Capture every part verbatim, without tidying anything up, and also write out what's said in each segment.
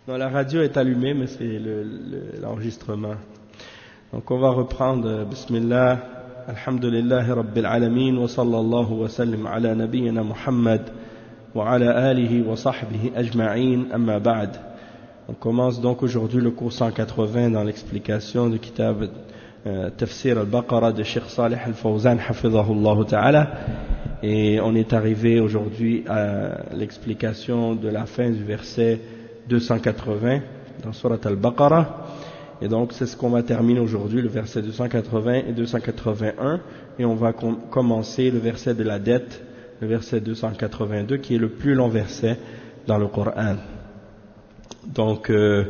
Non, la radio est allumée, mais c'est le, le, l'enregistrement. Donc on va reprendre. Bismillah, alhamdulillahi rabbil alamin, wa sallallahu wa sallim ala nabiyyina Muhammad, wa ala alihi wa sahbihi ajma'in, amma ba'd. On commence donc aujourd'hui le cours cent quatre-vingts dans l'explication du kitab euh, Tafsir al-Baqarah de Cheikh Salih al-Fawzan, hafidhahullah ta'ala. Et on est arrivé aujourd'hui à l'explication de la fin du verset deux cent quatre-vingts dans Surat al-Baqarah, et donc c'est ce qu'on va terminer aujourd'hui, le verset deux cent quatre-vingts et deux cent quatre-vingt-un, et on va com- commencer le verset de la dette, le verset deux cent quatre-vingt-deux, qui est le plus long verset dans le Coran. Donc, euh,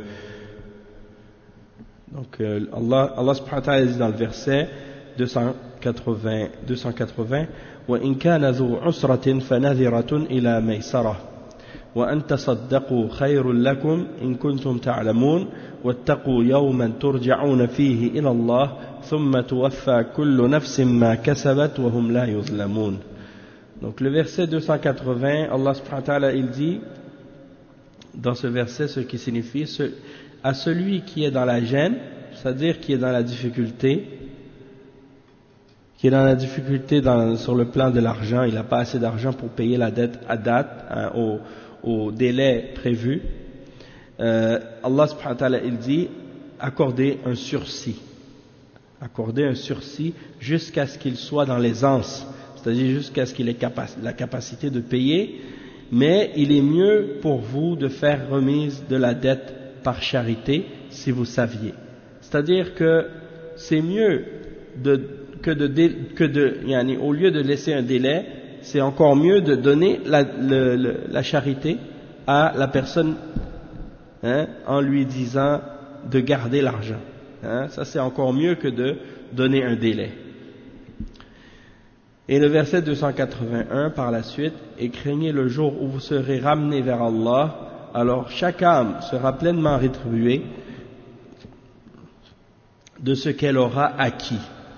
donc euh, Allah, Allah subhanahu wa ta'ala dit dans le verset deux cent quatre-vingts, deux cent quatre-vingts, وَإِنْ كَانَ ذُو عُسْرَةٍ فَنَذِرَةٌ إِلَى مَيْسَرَةٍ وأن تصدقوا خير لكم إن كنتم تعلمون واتقوا يوما ترجعون فيه إلى الله ثم توفى كل نفس ما كسبت وهم لا يظلمون. Donc le verset deux cent quatre-vingts, Allah subhanahu wa ta'ala il dit dans ce verset ce qui signifie ce, à celui qui est dans la gêne, c'est-à-dire qui est dans la difficulté, qui est dans la difficulté dans, sur le plan de l'argent, il n'a pas assez d'argent pour payer la dette à date, hein, au au délai prévu, euh, Allah subhanahu wa ta'ala il dit accorder un sursis, accorder un sursis jusqu'à ce qu'il soit dans l'aisance, c'est-à-dire jusqu'à ce qu'il ait capa- la capacité de payer, mais il est mieux pour vous de faire remise de la dette par charité si vous saviez. C'est-à-dire que c'est mieux de, que de, que de yani, au lieu de laisser un délai, c'est encore mieux de donner la, le, le, la charité à la personne, hein, en lui disant de garder l'argent. Hein, ça c'est encore mieux que de donner un délai. Et le verset deux cent quatre-vingt-un par la suite, et craignez le jour où vous serez ramenés vers Allah, alors chaque âme sera pleinement rétribuée de ce qu'elle aura acquis.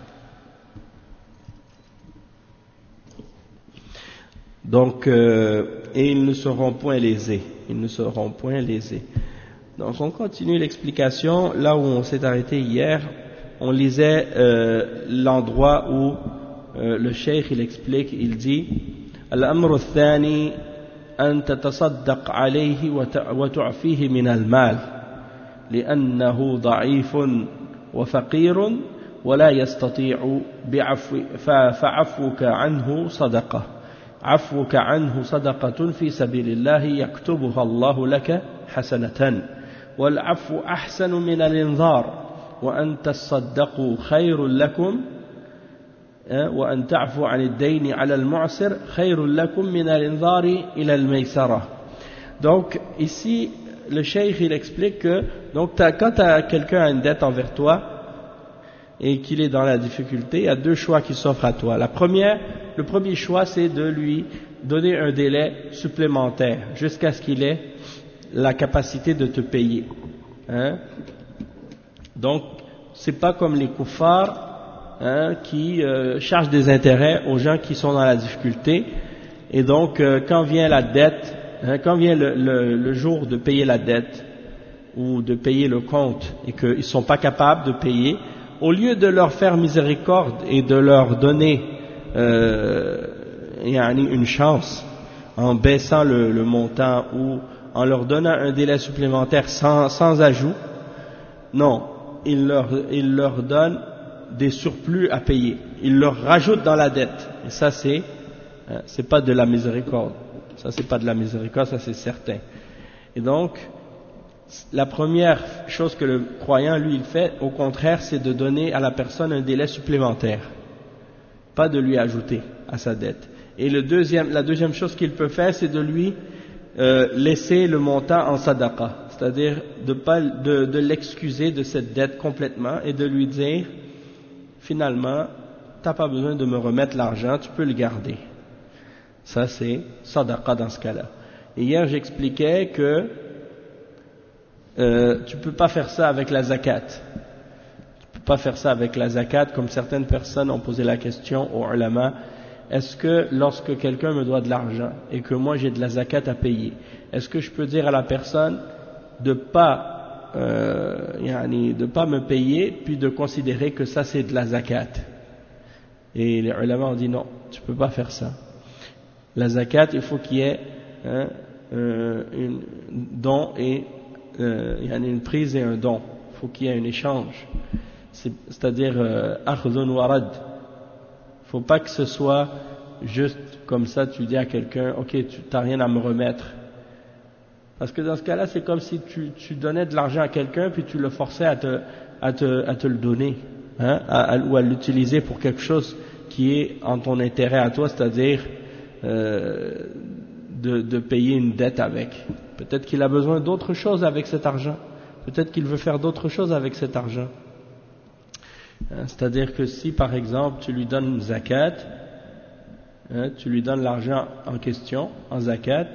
Donc, euh, et ils ne seront point lésés, ils ne seront point lésés. Donc, on continue l'explication. Là où on s'est arrêté hier, on lisait euh, l'endroit où euh, le cheikh il explique, il dit Al-amru al-thani an tatasaddaq alayhi wa tu'fihi min al-mal li'annahu da'ifun wa faqirun wa la yastati'u bi'afwi fa'afwuka anhu sadaqah. عفوك عنه صدقة في سبيل الله يكتبها الله لك حسنة والعفو أحسن من الإنذار وأن تصدقوا خير لكم وأن تعفو عن الدين على المعسر خير لكم من الإنذار إلى الميسرة. Donc ici le cheikh il explique que donc quand tu as quelqu'un a une dette envers toi et qu'il est dans la difficulté, il y a deux choix qui s'offrent à toi. La première, le premier choix, c'est de lui donner un délai supplémentaire jusqu'à ce qu'il ait la capacité de te payer. Hein? Donc, c'est pas comme les kuffars, hein, qui euh, chargent des intérêts aux gens qui sont dans la difficulté. Et donc, euh, quand vient la dette, hein, quand vient le, le, le jour de payer la dette ou de payer le compte et qu'ils ne sont pas capables de payer, au lieu de leur faire miséricorde et de leur donner euh, une chance en baissant le, le montant ou en leur donnant un délai supplémentaire sans, sans ajout, non, ils leur, ils leur donnent des surplus à payer, ils leur rajoutent dans la dette, et ça c'est, hein, c'est pas de la miséricorde, ça c'est pas de la miséricorde, ça c'est certain. Et donc, la première chose que le croyant, lui, il fait, au contraire, c'est de donner à la personne un délai supplémentaire, pas de lui ajouter à sa dette. Et le deuxième, la deuxième chose qu'il peut faire, c'est de lui euh, laisser le montant en sadaqa, c'est-à-dire de, pas, de, de l'excuser de cette dette complètement et de lui dire, finalement, tu n'as pas besoin de me remettre l'argent, tu peux le garder. Ça, c'est sadaqa dans ce cas-là. Et hier, j'expliquais que Euh, tu ne peux pas faire ça avec la zakat. Tu ne peux pas faire ça avec la zakat, comme certaines personnes ont posé la question aux ulama. Est-ce que lorsque quelqu'un me doit de l'argent et que moi j'ai de la zakat à payer, est-ce que je peux dire à la personne de pas, euh, yani, de pas me payer, puis de considérer que ça c'est de la zakat. Et les ulama ont dit non, tu peux pas faire ça. La zakat, il faut qu'il y ait hein, euh, un don et euh, il y a une prise et un don. Il faut qu'il y ait un échange. C'est, c'est-à-dire akhdhun wa rad. Il ne faut pas que ce soit juste comme ça, tu dis à quelqu'un, ok, tu n'as rien à me remettre. Parce que dans ce cas-là, c'est comme si tu, tu donnais de l'argent à quelqu'un puis tu le forçais à te, à te, à te le donner, hein, à, à, ou à l'utiliser pour quelque chose qui est en ton intérêt à toi, c'est-à-dire euh, de, de payer une dette avec. Peut-être qu'il a besoin d'autre chose avec cet argent. Peut-être qu'il veut faire d'autres choses avec cet argent. Hein, c'est-à-dire que si, par exemple, tu lui donnes une zakat, hein, tu lui donnes l'argent en question, en zakat,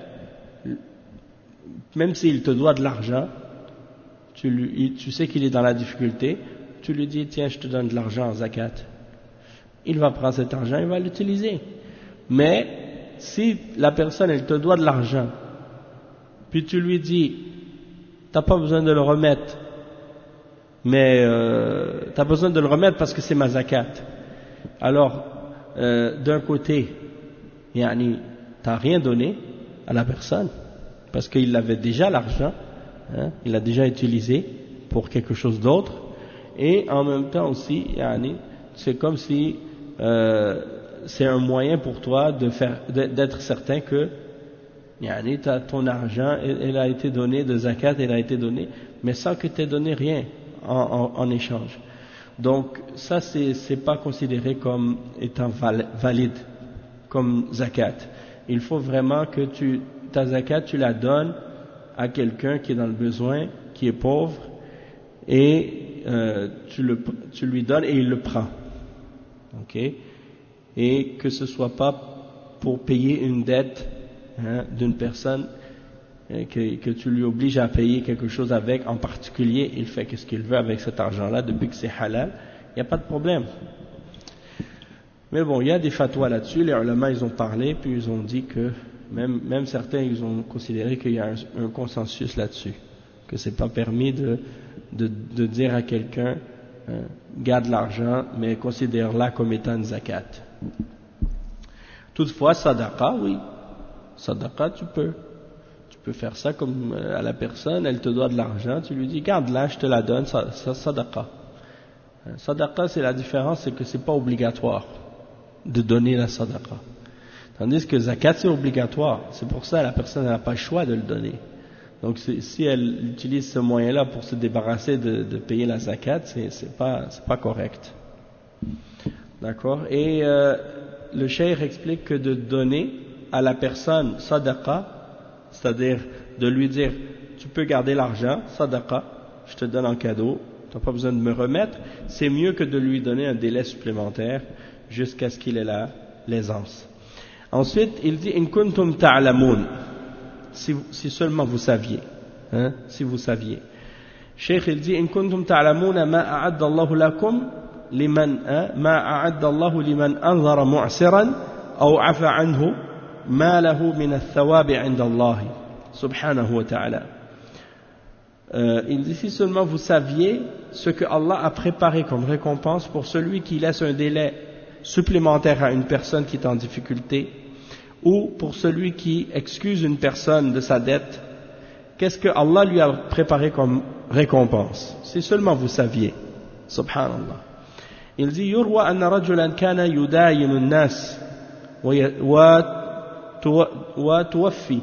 même s'il te doit de l'argent, tu, lui, tu sais qu'il est dans la difficulté, tu lui dis, tiens, je te donne de l'argent en zakat. Il va prendre cet argent, il va l'utiliser. Mais, si la personne, elle te doit de l'argent, puis tu lui dis, t'as pas besoin de le remettre, mais euh, t'as besoin de le remettre parce que c'est ma zakat. Alors, euh, d'un côté, yani, t'as rien donné à la personne, parce qu'il avait déjà l'argent, hein, il l'a déjà utilisé pour quelque chose d'autre, et en même temps aussi, yani, c'est comme si euh, c'est un moyen pour toi de faire, d'être certain que yani, ton argent, il a été donné de zakat, il a été donné, mais sans que tu aies donné rien en, en, en échange. Donc ça, c'est, c'est pas considéré comme étant valide, comme zakat. Il faut vraiment que tu, ta zakat, tu la donnes à quelqu'un qui est dans le besoin, qui est pauvre, et euh, tu, le, tu lui donnes et il le prend. Ok? Et que ce soit pas pour payer une dette hein, d'une personne hein, que, que tu lui obliges à payer quelque chose avec, en particulier, il fait ce qu'il veut avec cet argent-là, depuis que c'est halal, il n'y a pas de problème. Mais bon, il y a des fatwas là-dessus, les ulama ils ont parlé, puis ils ont dit que, même, même certains ils ont considéré qu'il y a un, un consensus là-dessus, que c'est pas permis de, de, de dire à quelqu'un, hein, garde l'argent, mais considère-la comme étant une zakat. Toutefois, sadaqa, oui, sadaqa, tu peux. Tu peux faire ça comme à la personne, elle te doit de l'argent, tu lui dis, garde-la, je te la donne, ça, ça sadaqa. Sadaqa, c'est la différence, c'est que c'est pas obligatoire de donner la sadaqa. Tandis que zakat, c'est obligatoire. C'est pour ça que la personne n'a pas le choix de le donner. Donc, si elle utilise ce moyen-là pour se débarrasser de, de payer la zakat, c'est, c'est pas, c'est pas correct. D'accord? Et euh, le cheikh explique que de donner à la personne sadaqa, c'est-à-dire de lui dire, tu peux garder l'argent, sadaqa, je te donne en cadeau, tu n'as pas besoin de me remettre, c'est mieux que de lui donner un délai supplémentaire jusqu'à ce qu'il ait la, l'aisance. Ensuite, il dit, in kuntum ta'lamun, si, si seulement vous saviez, hein, si vous saviez. Cheikh, il dit, in kuntum ta'lamun ma a'adda Allahu lakum liman, ma a'adda Allahu liman anzara mu'siran, aw afa anhu, ma lahu min al-thawabi 'inda Allah, subhanahu wa ta'ala. Euh, il dit, si seulement vous saviez ce que Allah a préparé comme récompense pour celui qui laisse un délai supplémentaire à une personne qui est en difficulté, ou pour celui qui excuse une personne de sa dette, qu'est-ce que Allah lui a préparé comme récompense? Si seulement vous saviez. Subhanallah. Il dit, yurwa anna rajulan kana yudayinu an-nas wa tuwaffi.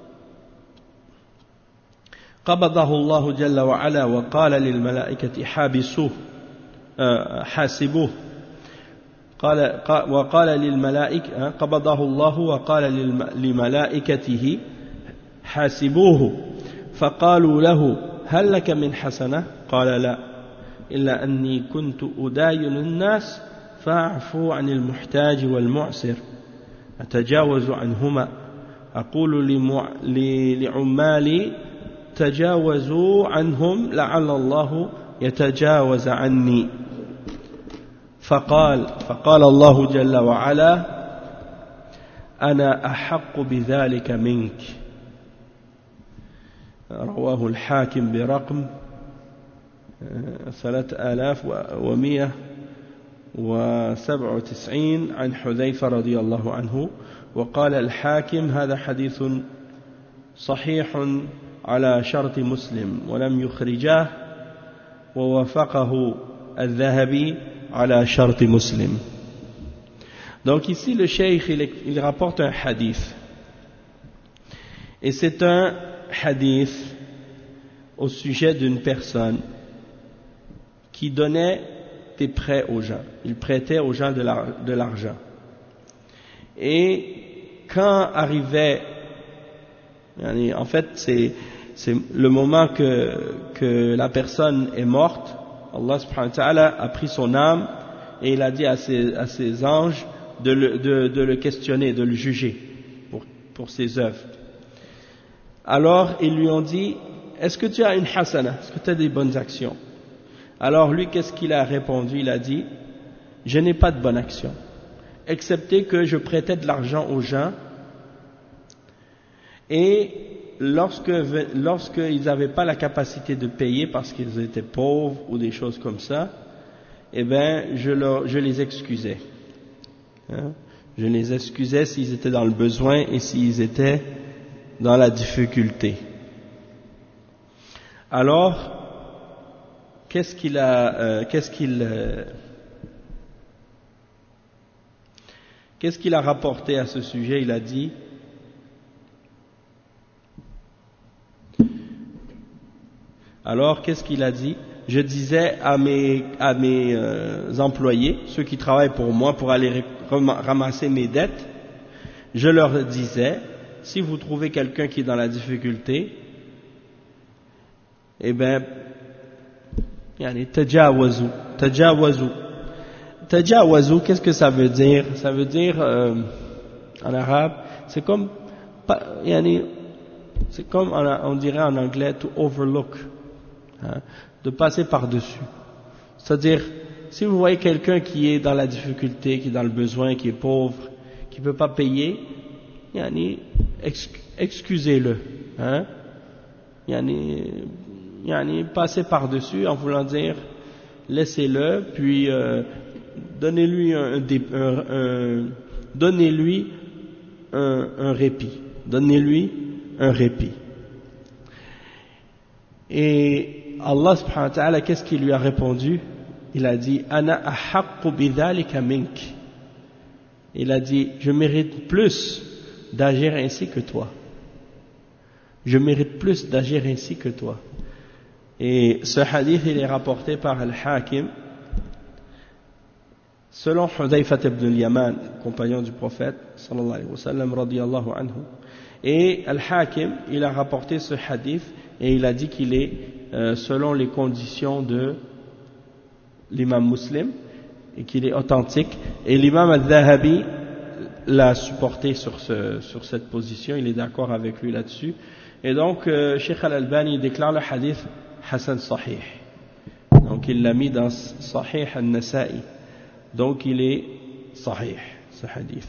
قبضه الله جل وعلا وقال للملائكة حابسوه حاسبوه قال وقال للملائكة قبضه الله وقال لملائكته حاسبوه فقالوا له هل لك من حسنة قال لا إلا أني كنت أداين الناس فأعفو عن المحتاج والمعسر أتجاوز عنهما أقول لعمالي تجاوزوا عنهم لعل الله يتجاوز عني فقال فقال الله جل وعلا أنا أحق بذلك منك رواه الحاكم برقم ثلاثة آلاف ومئة وسبعة وتسعين عن حذيفة رضي الله عنه وقال الحاكم هذا حديث صحيح على شرط مسلم ولم يخرجاه ووافقه الذهبي على شرط مسلم. Donc ici le cheikh il, il rapporte un hadith et c'est un hadith au sujet d'une personne qui donnait des prêts aux gens, il prêtait aux gens de l'argent et quand arrivait, en fait c'est, c'est le moment que, que la personne est morte, Allah subhanahu wa ta'ala a pris son âme et il a dit à ses, à ses anges de le, de, de le questionner, de le juger pour, pour ses œuvres. Alors ils lui ont dit, est-ce que tu as une hasana, est-ce que tu as des bonnes actions? Alors lui, qu'est-ce qu'il a répondu? Il a dit, je n'ai pas de bonne action, excepté que je prêtais de l'argent aux gens et lorsque, lorsqu'ils n'avaient pas la capacité de payer parce qu'ils étaient pauvres ou des choses comme ça, eh bien, je, leur, je les excusais. Hein? Je les excusais s'ils étaient dans le besoin et s'ils étaient dans la difficulté. Alors, qu'est-ce qu'il a, euh, qu'est-ce qu'il, euh, qu'est-ce qu'il a rapporté à ce sujet? Il a dit, alors qu'est-ce qu'il a dit? Je disais à mes, à mes euh, employés, ceux qui travaillent pour moi, pour aller ramasser mes dettes, je leur disais, si vous trouvez quelqu'un qui est dans la difficulté, eh bien, yani tajawazu, tajawazu, tajawazu, qu'est-ce que ça veut dire? Ça veut dire euh, en arabe, c'est comme, yani, c'est comme on dirait en anglais to overlook, hein, de passer par-dessus. C'est-à-dire, si vous voyez quelqu'un qui est dans la difficulté, qui est dans le besoin, qui est pauvre, qui ne peut pas payer, yani, excusez-le, hein, yani, yani, passez par-dessus en voulant dire, laissez-le, puis euh, donnez-lui un, un, un, donnez-lui un, un répit, donnez-lui un répit. Et Allah subhanahu wa ta'ala, qu'est-ce qu'il lui a répondu? Il a dit, Ana ahaqqu bidhalika mink. Il a dit, je mérite plus d'agir ainsi que toi. Je mérite plus d'agir ainsi que toi. Et ce hadith, il est rapporté par Al-Hakim, selon Hudayfa ibn al-Yaman, compagnon du prophète, sallallahu alayhi wa sallam, radiyallahu anhu. Et Al-Hakim, il a rapporté ce hadith, et il a dit qu'il est euh, selon les conditions de l'imam Muslim, et qu'il est authentique. Et l'imam Al-Dhahabi l'a supporté sur, ce, sur cette position, il est d'accord avec lui là-dessus. Et donc, euh, Cheikh Al-Albani déclare le hadith Hassan Sahih. Donc, il l'a mis dans Sahih Al-Nasa'i. Donc, il est Sahih, ce hadith.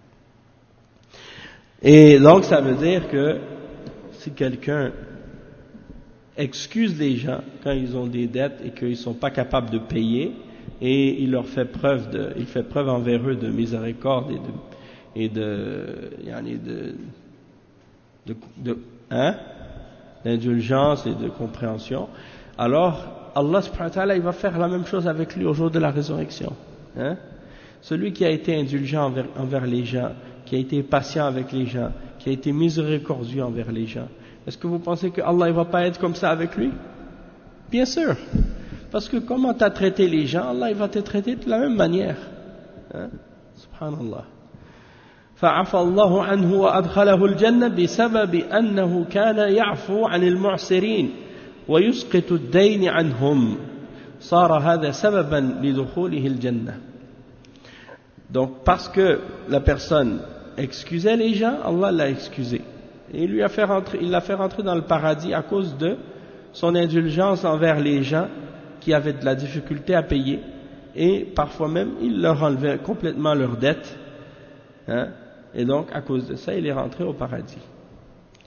Et donc, ça veut dire que si quelqu'un excuse les gens quand ils ont des dettes et qu'ils ne sont pas capables de payer, et il leur fait preuve de, il fait preuve envers eux de miséricorde et de, et de, yani de, de, de hein, d'indulgence et de compréhension, alors Allah subhanahu wa ta'ala, il va faire la même chose avec lui au jour de la résurrection. Hein? Celui qui a été indulgent envers, envers les gens, qui a été patient avec les gens, qui a été miséricordieux envers les gens, est-ce que vous pensez que Allah ne va pas être comme ça avec lui? Bien sûr. Parce que comment tu as traité les gens, Allah il va te traiter de la même manière. Hein? Subhanallah. فعفى الله عنه وأدخله الجنة بسبب أنه كان يعفو عن المعسرين ويسقط الدين عنهم صار هذا سببا لدخوله الجنة. Donc parce que la personne excusait les gens, Allah l'a excusé. Et il lui a fait rentrer, il l'a fait rentrer dans le paradis à cause de son indulgence envers les gens qui avaient de la difficulté à payer, et parfois même il leur enlevait complètement leurs dettes, hein, et donc à cause de ça il est rentré au paradis.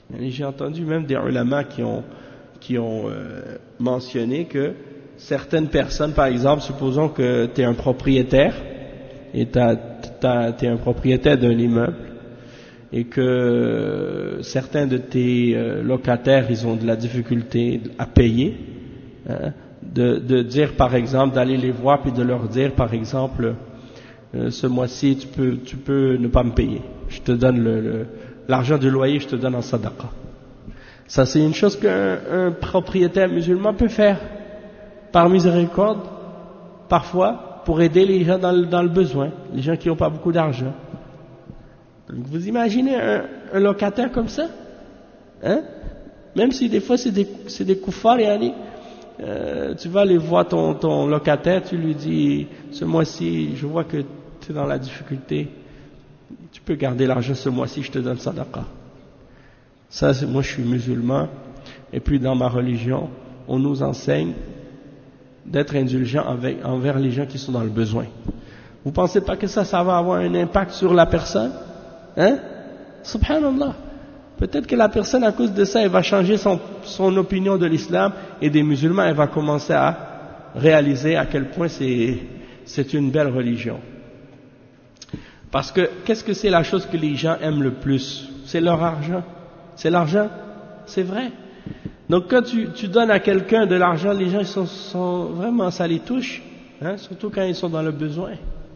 Et j'ai entendu même des ulama qui ont, qui ont euh, mentionné que certaines personnes, par exemple, supposons que tu es un propriétaire et tu es un propriétaire d'un immeuble et que certains de tes euh, locataires, ils ont de la difficulté à payer, hein, de, de dire par exemple, d'aller les voir puis de leur dire par exemple, euh, ce mois-ci tu peux, tu peux ne pas me payer, je te donne le, le, l'argent du loyer, je te donne en sadaqa. Ça c'est une chose qu'un un propriétaire musulman peut faire par miséricorde, parfois, pour aider les gens dans le, dans le besoin, les gens qui n'ont pas beaucoup d'argent. Donc vous imaginez un, un locataire comme ça, hein? Même si des fois c'est des, c'est des koufars, yani, euh, tu vas aller voir ton, ton locataire, tu lui dis, ce mois-ci, je vois que tu es dans la difficulté, tu peux garder l'argent ce mois-ci, je te donne sadaqa. Ça, c'est, moi je suis musulman, et puis dans ma religion, on nous enseigne d'être indulgent avec, envers les gens qui sont dans le besoin. Vous pensez pas que ça, ça va avoir un impact sur la personne? Hein? Subhanallah. Peut-être que la personne, à cause de ça, elle va changer son, son opinion de l'islam et des musulmans, elle va commencer à réaliser à quel point c'est, c'est une belle religion. Parce que, qu'est-ce que c'est la chose que les gens aiment le plus? C'est leur argent. C'est l'argent. C'est vrai. Donc quand tu, tu donnes à quelqu'un de l'argent, les gens ils sont, sont vraiment, ça les touche, hein, surtout quand ils sont dans le besoin.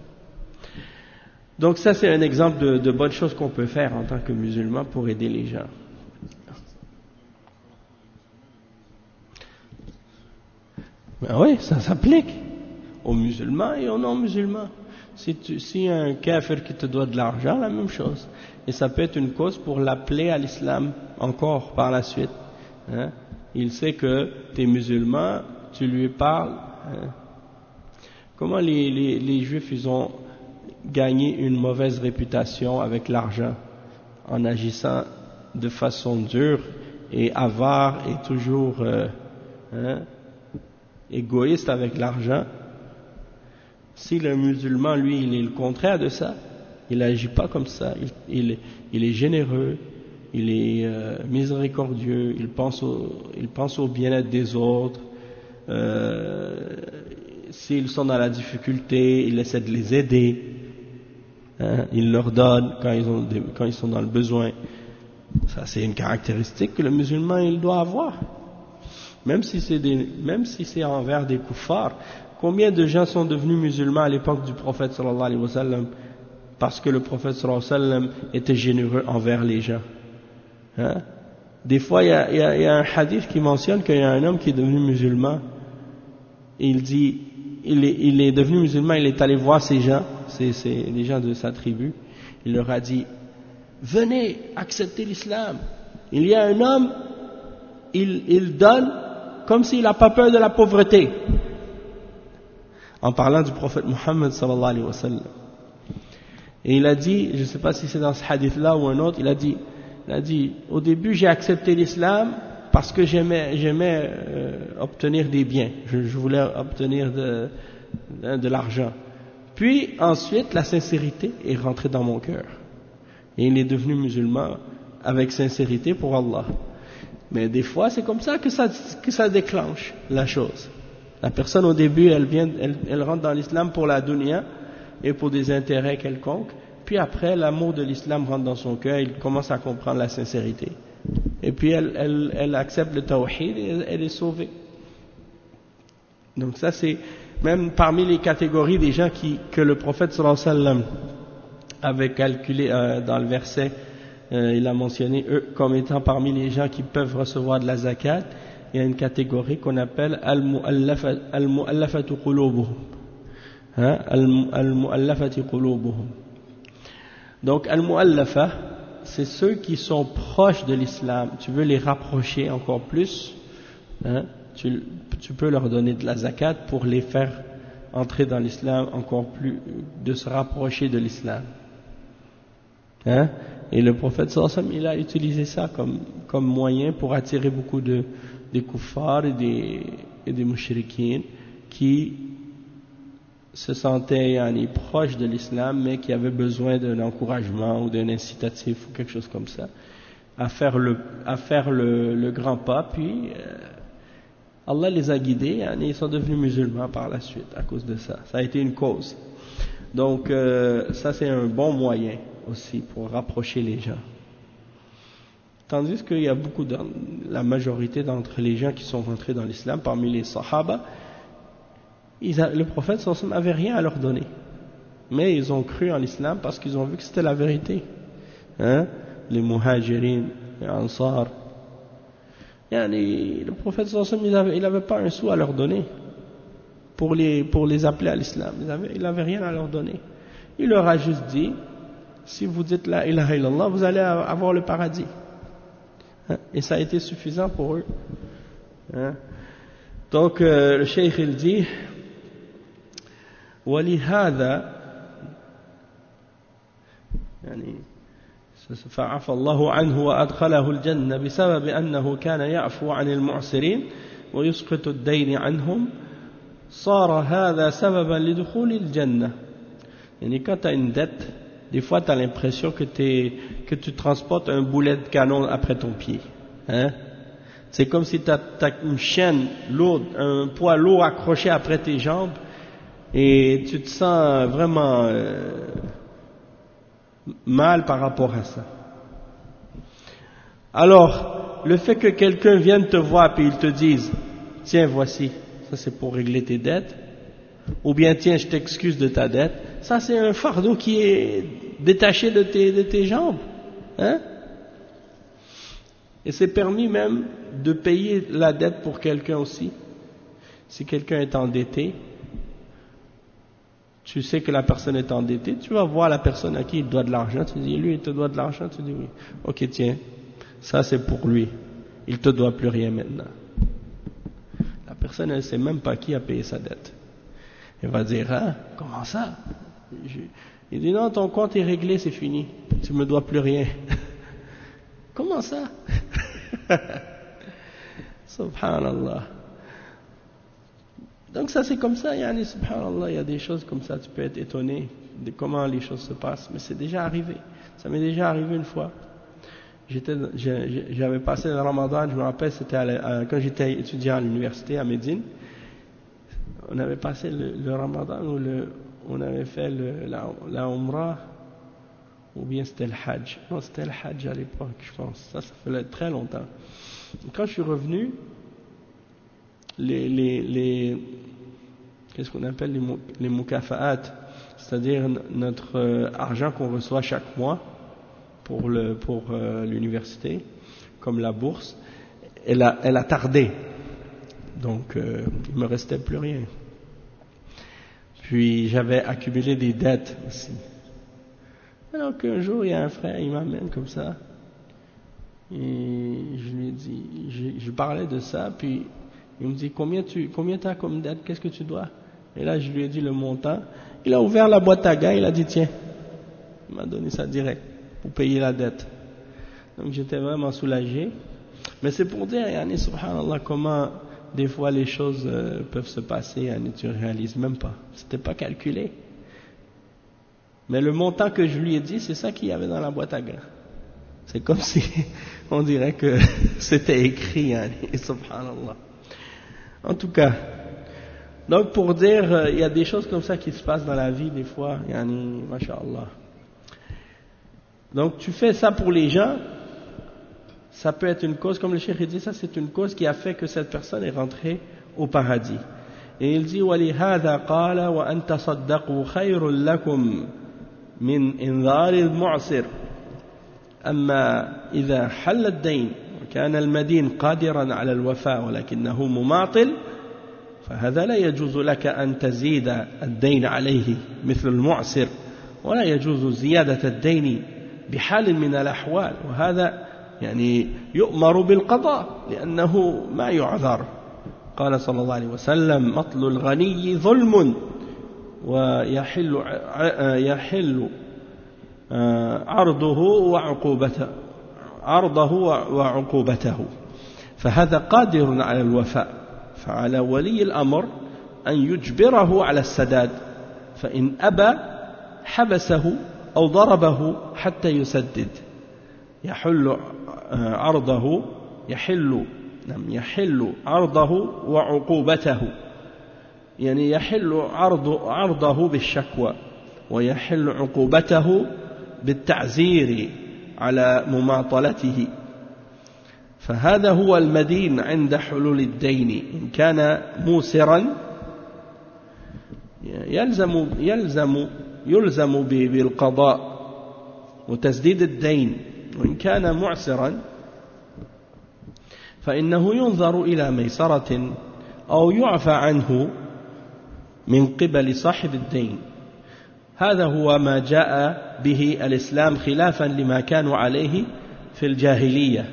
Donc ça c'est un exemple de, de bonnes choses qu'on peut faire en tant que musulman pour aider les gens. Ben oui, ça s'applique aux musulmans et aux non-musulmans. Si tu, si un kafir qui te doit de l'argent, la même chose. Et ça peut être une cause pour l'appeler à l'islam encore par la suite. Hein? Il sait que tu es musulman, tu lui parles. Hein? Comment les, les, les juifs ils ont gagné une mauvaise réputation avec l'argent en agissant de façon dure et avare et toujours euh, hein, égoïste avec l'argent. Si le musulman, lui, il est le contraire de ça, il n'agit pas comme ça, il, il, il est généreux, il est euh, miséricordieux, il pense au, il pense au bien-être des autres, euh, s'ils sont dans la difficulté, il essaie de les aider, hein, il leur donne quand ils, ont des, quand ils sont dans le besoin. Ça c'est une caractéristique que le musulman il doit avoir, même si c'est, des, même si c'est envers des koufars. Combien de gens sont devenus musulmans à l'époque du prophète sallallahu alayhi wa sallam parce que le prophète sallallahu alayhi wa sallam était généreux envers les gens? Hein? Des fois, il y, a, il, y a, il y a un hadith qui mentionne qu'il y a un homme qui est devenu musulman. Et il dit, il est, il est devenu musulman, il est allé voir ces gens, c'est, c'est les gens de sa tribu. Il leur a dit, venez accepter l'islam. Il y a un homme, il, il donne comme s'il n'a pas peur de la pauvreté. En parlant du prophète Muhammad sallallahu alayhi wa sallam. Et il a dit, je ne sais pas si c'est dans ce hadith-là ou un autre, il a dit, il a dit, au début j'ai accepté l'islam parce que j'aimais, j'aimais euh, obtenir des biens, je, je voulais obtenir de, de, de l'argent. Puis ensuite la sincérité est rentrée dans mon cœur. Et il est devenu musulman avec sincérité pour Allah. Mais des fois c'est comme ça que ça, que ça déclenche la chose. La personne au début, elle vient, elle, elle rentre dans l'islam pour la dunya et pour des intérêts quelconques. Puis après, l'amour de l'islam rentre dans son cœur, il commence à comprendre la sincérité. Et puis elle, elle, elle accepte le tawhid et elle, elle est sauvée. Donc ça c'est même parmi les catégories des gens qui, que le prophète sallallahu alayhi wa sallam avait calculé euh, dans le verset, euh, il a mentionné eux comme étant parmi les gens qui peuvent recevoir de la zakat. Il y a une catégorie qu'on appelle al-mu'allafatu qulubuhum. Hein? Al-mu'allafati qulubuhum. Donc al-mu'allafa, c'est ceux qui sont proches de l'islam. Tu veux les rapprocher encore plus, hein? tu, tu peux leur donner de la zakat pour les faire entrer dans l'islam encore plus, de se rapprocher de l'islam. Hein? Et le prophète sallallahu alayhi wa sallam, il a utilisé ça comme, comme moyen pour attirer beaucoup de des kuffars et des, et des mushrikines qui se sentaient yani, proches de l'islam mais qui avaient besoin d'un encouragement ou d'un incitatif ou quelque chose comme ça. à faire le, à faire le, le grand pas, puis euh, Allah les a guidés et ils sont devenus musulmans par la suite à cause de ça. Ça a été une cause. Donc euh, ça c'est un bon moyen aussi pour rapprocher les gens. Tandis qu'il y a beaucoup de, la majorité d'entre les gens qui sont rentrés dans l'islam, parmi les sahaba, ils a, le prophète sallallahu alayhi wa sallam n'avait rien à leur donner. Mais ils ont cru en l'islam parce qu'ils ont vu que c'était la vérité. Hein? Les muhajirin, les ansar. Yani, le prophète sallallahu alayhi wa sallam, il n'avait pas un sou à leur donner pour les, pour les appeler à l'islam. Il n'avait rien à leur donner. Il leur a juste dit, si vous dites la ilaha illallah, vous allez avoir le paradis. Et ça a été suffisant pour eux. Hein? Donc euh, le cheikh il dit ولهذا يعني فعفى الله عنه وأدخله الجنة بسبب أنه كان يعفو عن المعسرين ويسقط الدين عنهم صار هذا سببا لدخول الجنة. يعني quand tu as une dette, des fois tu as l'impression que, que tu transportes un boulet de canon après ton pied. Hein? C'est comme si tu as une chaîne lourde, un poids lourd accroché après tes jambes et tu te sens vraiment euh, mal par rapport à ça. Alors, le fait que quelqu'un vienne te voir et il te dise « Tiens, voici, ça c'est pour régler tes dettes » ou bien « Tiens, je t'excuse de ta dette », ça c'est un fardeau qui est détaché de tes, de tes jambes. Hein? Et c'est permis même de payer la dette pour quelqu'un aussi. Si quelqu'un est endetté, tu sais que la personne est endettée, tu vas voir la personne à qui il doit de l'argent, tu dis, lui il te doit de l'argent, tu dis oui. Ok, tiens, ça c'est pour lui, il te doit plus rien maintenant. La personne elle ne sait même pas qui a payé sa dette. Elle va dire, hein, comment ça? Il dit, non, ton compte est réglé, c'est fini, tu me dois plus rien. Comment ça? Subhanallah. Donc ça c'est comme ça, yani, subhanallah, il y a des choses comme ça, tu peux être étonné de comment les choses se passent, mais c'est déjà arrivé. Ça m'est déjà arrivé une fois. J'étais, j'avais passé le Ramadan, je me rappelle, c'était à la, à, quand j'étais étudiant à l'université à Médine. On avait passé le, le Ramadan où le, on avait fait le, la, la Umrah, ou bien c'était le Hajj. Non, c'était le Hajj à l'époque, je pense. Ça, ça fait très longtemps. Quand je suis revenu, les, les, les qu'est-ce qu'on appelle les, les mukafa'at, c'est-à-dire notre euh, argent qu'on reçoit chaque mois pour, le, pour euh, l'université, comme la bourse, elle a, elle a tardé. Donc, euh, il me restait plus rien. Puis, j'avais accumulé des dettes aussi. Alors qu'un jour, il y a un frère, il m'amène comme ça. Et je lui ai dit, je, je parlais de ça, puis il me dit, combien tu combien t'as comme dette, qu'est-ce que tu dois? Et là, je lui ai dit le montant. Il a ouvert la boîte à gants, il a dit, tiens. Il m'a donné ça direct, pour payer la dette. Donc j'étais vraiment soulagé. Mais c'est pour dire, yani, subhanallah, comment des fois les choses euh, peuvent se passer, yani, tu ne réalises même pas. C'était pas calculé. Mais le montant que je lui ai dit, c'est ça qu'il y avait dans la boîte à gants. C'est comme si on dirait que c'était écrit, yani, subhanallah. En tout cas, donc pour dire, euh, il y a des choses comme ça qui se passent dans la vie des fois, yani, masha'Allah. Donc tu fais ça pour les gens, ça peut être une cause, comme le cheikh dit, ça c'est une cause qui a fait que cette personne est rentrée au paradis. Et il dit, وَلِهَذَا قَالَ وَأَنْ تَصَدَّقُوا خَيْرٌ لَكُمْ مِنْ إِنْذَارِ الْمُعْسِرِ أما إذا حل الدين وكان المدين قادرا على الوفاء ولكنه مماطل فهذا لا يجوز لك أن تزيد الدين عليه مثل المعسر ولا يجوز زيادة الدين بحال من الأحوال وهذا يعني يؤمر بالقضاء لأنه ما يعذر قال صلى الله عليه وسلم مطل الغني ظلم ويحل يحل عرضه وعقوبته عرضه وعقوبته فهذا قادر على الوفاء فعلى ولي الأمر أن يجبره على السداد فإن أبى حبسه أو ضربه حتى يسدد يحل عرضه يحل يحل عرضه وعقوبته يعني يحل عرض عرضه بالشكوى ويحل عقوبته بالتعزير على مماطلته. فهذا هو المدين عند حلول الدين، إن كان موسرا يلزم يلزم يلزم بالقضاء وتسديد الدين، وإن كان معسرا فإنه ينظر إلى ميسرة أو يعفى عنه من قبل صاحب الدين. هذا هو ما جاء به الإسلام خلافا لما كانوا عليه في الجاهلية.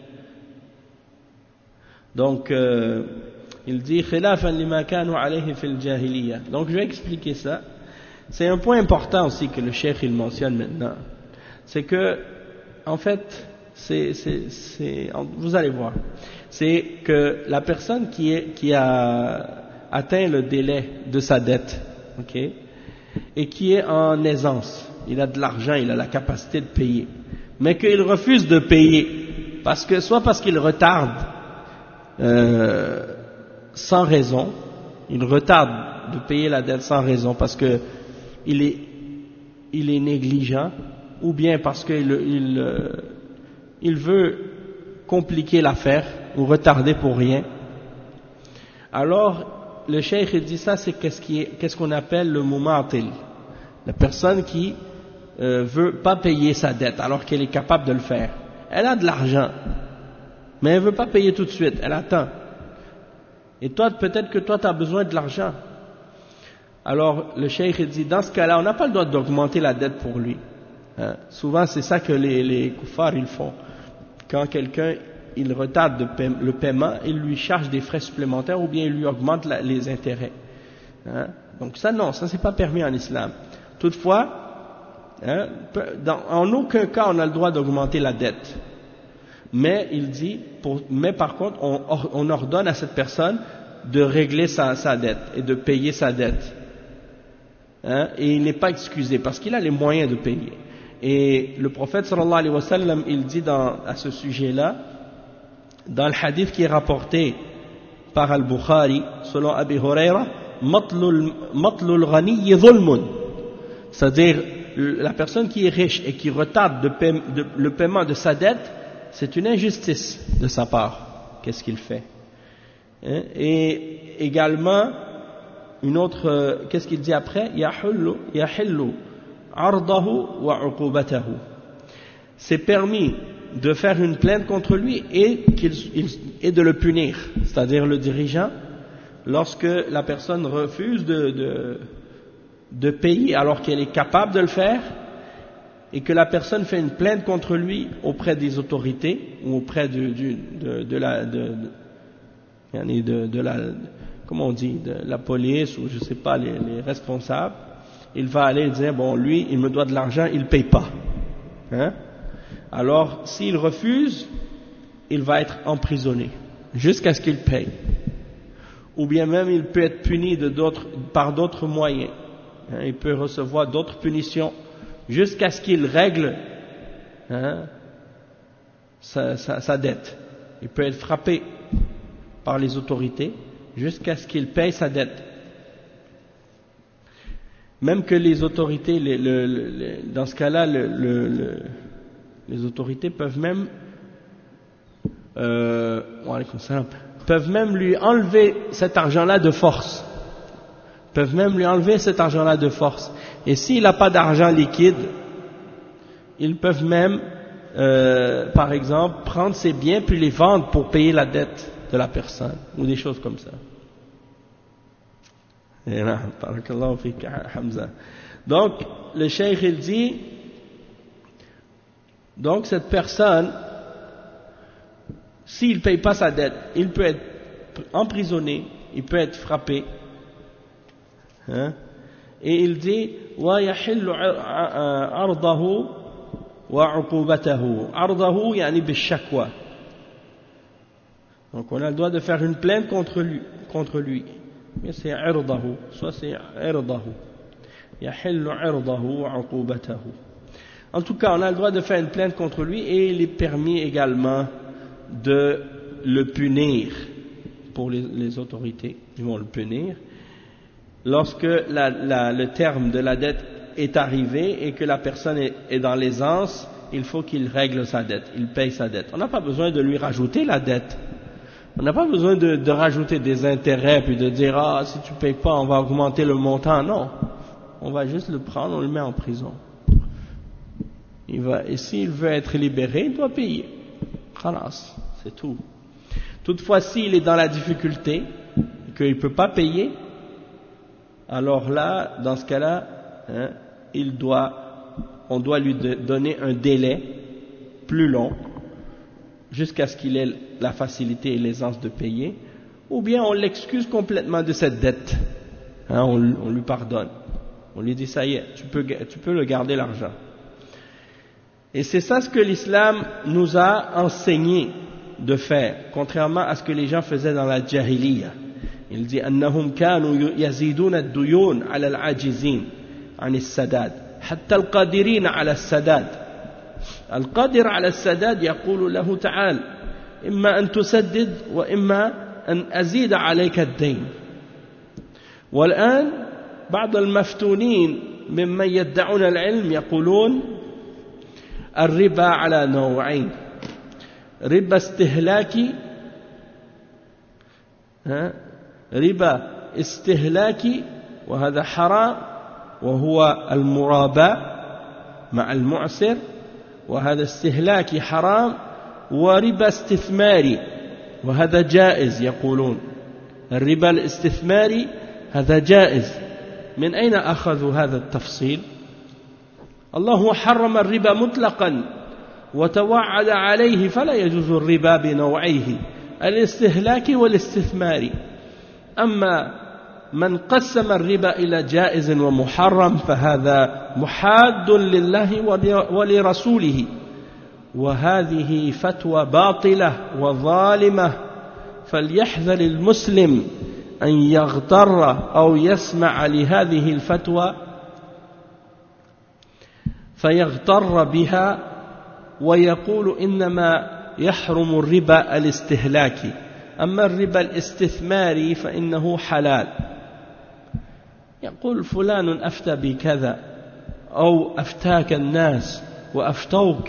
Donc euh, il dit khilafan lima kanu alayhi fil jahiliya. Donc je vais expliquer ça. C'est un point important aussi que le cheikh il mentionne maintenant. C'est que en fait c'est, c'est, c'est, vous allez voir, c'est que la personne qui, est, qui a atteint le délai de sa dette, ok, et qui est en aisance, il a de l'argent, il a la capacité de payer, mais qu'il refuse de payer, parce que, soit parce qu'il retarde euh, sans raison, il retarde de payer la dette sans raison, parce que il est, il est négligent, ou bien parce qu'il il, il veut compliquer l'affaire, ou retarder pour rien. Alors, le cheikh dit ça, c'est qu'est-ce, qui est, qu'est-ce qu'on appelle le mumatil, la personne qui euh, veut pas payer sa dette alors qu'elle est capable de le faire. Elle a de l'argent, mais elle veut pas payer tout de suite, elle attend. Et toi, peut-être que toi, tu as besoin de l'argent. Alors, le cheikh dit, dans ce cas-là, on n'a pas le droit d'augmenter la dette pour lui. Hein? Souvent, c'est ça que les, les kuffars, ils font. Quand quelqu'un il retarde de paie, le paiement, il lui charge des frais supplémentaires ou bien il lui augmente la, les intérêts. Hein? Donc ça non, ça c'est pas permis en islam. Toutefois, hein, dans, en aucun cas on a le droit d'augmenter la dette. Mais il dit, pour, mais par contre on, on ordonne à cette personne de régler sa, sa dette et de payer sa dette. Hein? Et il n'est pas excusé parce qu'il a les moyens de payer. Et le prophète sallallahu alayhi wa sallam, il dit dans, à ce sujet-là, dans le hadith qui est rapporté par Al-Bukhari, selon Abi Huraira, matlul ghani dhulmun, c'est-à-dire la personne qui est riche et qui retarde de paie, de, le paiement de sa dette, c'est une injustice de sa part. Qu'est-ce qu'il fait? Hein? Et également, une autre, euh, qu'est-ce qu'il dit après? Yahillu, yahillu ardahu wa uqubatahu. C'est permis de faire une plainte contre lui et, qu'il, il, et de le punir, c'est-à-dire le dirigeant, lorsque la personne refuse de, de, de payer alors qu'elle est capable de le faire, et que la personne fait une plainte contre lui auprès des autorités ou auprès de, de, de, de la de, de, de, de la comment on dit de la police ou je sais pas les, les responsables, il va aller dire bon lui il me doit de l'argent, il paye pas, hein? Alors s'il refuse, il va être emprisonné jusqu'à ce qu'il paye, ou bien même il peut être puni de d'autres, par d'autres moyens, hein? Il peut recevoir d'autres punitions jusqu'à ce qu'il règle, hein, sa, sa, sa dette. Il peut être frappé par les autorités jusqu'à ce qu'il paye sa dette. Même que les autorités, les, le, le, dans ce cas-là, le, le, le, les autorités peuvent même, euh, peuvent même lui enlever cet argent-là de force. Peuvent même lui enlever cet argent-là de force. Et s'il n'a pas d'argent liquide, ils peuvent même, euh, par exemple, prendre ses biens puis les vendre pour payer la dette de la personne, ou des choses comme ça. Donc, le cheikh il dit, donc cette personne, s'il ne paye pas sa dette, il peut être emprisonné, il peut être frappé. Hein? Et il dit wa yahillu ardahu wa uqubatahu. Ardahu yani bishakwa. Donc on a le droit de faire une plainte contre lui, contre lui. Mais c'est irdahu, soit c'est irdahu. Yahillu irdahu wa uqubatahu. En tout cas, on a le droit de faire une plainte contre lui et il est permis également de le punir pour les, les autorités. Ils vont le punir lorsque la, la, le terme de la dette est arrivé et que la personne est, est dans l'aisance. Il faut qu'il règle sa dette, il paye sa dette. On n'a pas besoin de lui rajouter la dette. On n'a pas besoin de, de rajouter des intérêts puis de dire ah si tu payes pas on va augmenter le montant. Non, on va juste le prendre, on le met en prison. Il va, et s'il veut être libéré, il doit payer. Khalas, c'est tout. Toutefois, s'il est dans la difficulté, qu'il ne peut pas payer, alors là, dans ce cas-là, hein, il doit, on doit lui donner un délai plus long jusqu'à ce qu'il ait la facilité et l'aisance de payer, ou bien on l'excuse complètement de cette dette. Hein, on, on lui pardonne. On lui dit ça y est, tu peux, tu peux le garder l'argent. Et c'est ça ce que l'islam nous a enseigné de faire, contrairement à ce que les gens faisaient dans la jahiliya. Il dit annahum kanu yaziduna ad-duyun ala al-ajizin an as-sadad hatta al-qadirin ala as-sadad. Al-qadir ala as-sadad yaqulu lahu ta'al imma an tusaddid wa imma an azida alayka ad-dayn. والآن بعض المفتونين ممن يدعون العلم يقولون الربا على نوعين ربا استهلاكي ربا استهلاكي وهذا حرام وهو المراباة مع المعسر وهذا استهلاكي حرام وربا استثماري وهذا جائز يقولون الربا الاستثماري هذا جائز. من أين أخذوا هذا التفصيل؟ الله حرم الربا مطلقا وتوعد عليه فلا يجوز الربا بنوعيه الاستهلاكي والاستثماري. أما من قسم الربا إلى جائز ومحرم فهذا محاد لله ولرسوله وهذه فتوى باطلة وظالمة. فليحذر المسلم أن يغتر أو يسمع لهذه الفتوى فيغتر بها ويقول إنما يحرم الربا الاستهلاكي أما الربا الاستثماري فإنه حلال. يقول فلان أفتى بكذا أو أفتاك الناس وأفتوك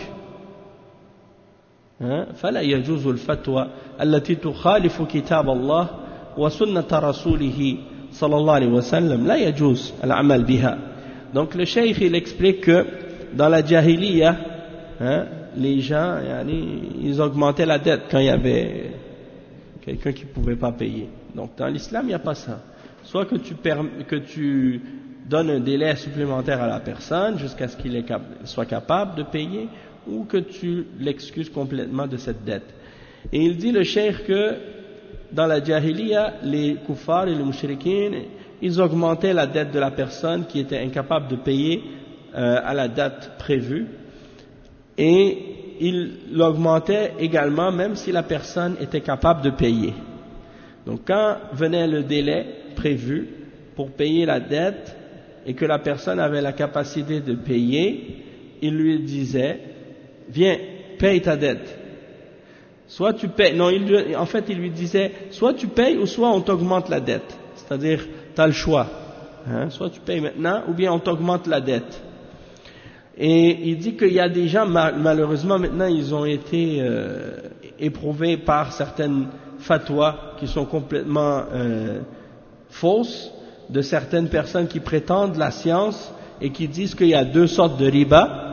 فلا يجوز الفتوى التي تخالف كتاب الله وسنة رسوله صلى الله عليه وسلم لا يجوز العمل بها. Donc le cheikh il explique que dans la jahiliya hein, les gens yani, ils augmentaient la dette quand il y avait quelqu'un qui ne pouvait pas payer. Donc dans l'islam il n'y a pas ça. Soit que tu, perm- que tu donnes un délai supplémentaire à la personne jusqu'à ce qu'il est cap- soit capable de payer, ou que tu l'excuses complètement de cette dette. Et il dit le cheikh que dans la jahiliya, les kuffars et les mushrikins, ils augmentaient la dette de la personne qui était incapable de payer euh, à la date prévue, et ils l'augmentaient également même si la personne était capable de payer. Donc quand venait le délai prévu pour payer la dette et que la personne avait la capacité de payer, il lui disait viens, paye ta dette. Soit tu payes, non, il lui, en fait il lui disait soit tu payes ou soit on t'augmente la dette. C'est-à-dire, tu as le choix. Hein, soit tu payes maintenant ou bien on t'augmente la dette. Et il dit qu'il y a des gens, malheureusement maintenant, ils ont été euh, éprouvés par certaines fatwas qui sont complètement euh, fausses, de certaines personnes qui prétendent la science et qui disent qu'il y a deux sortes de riba.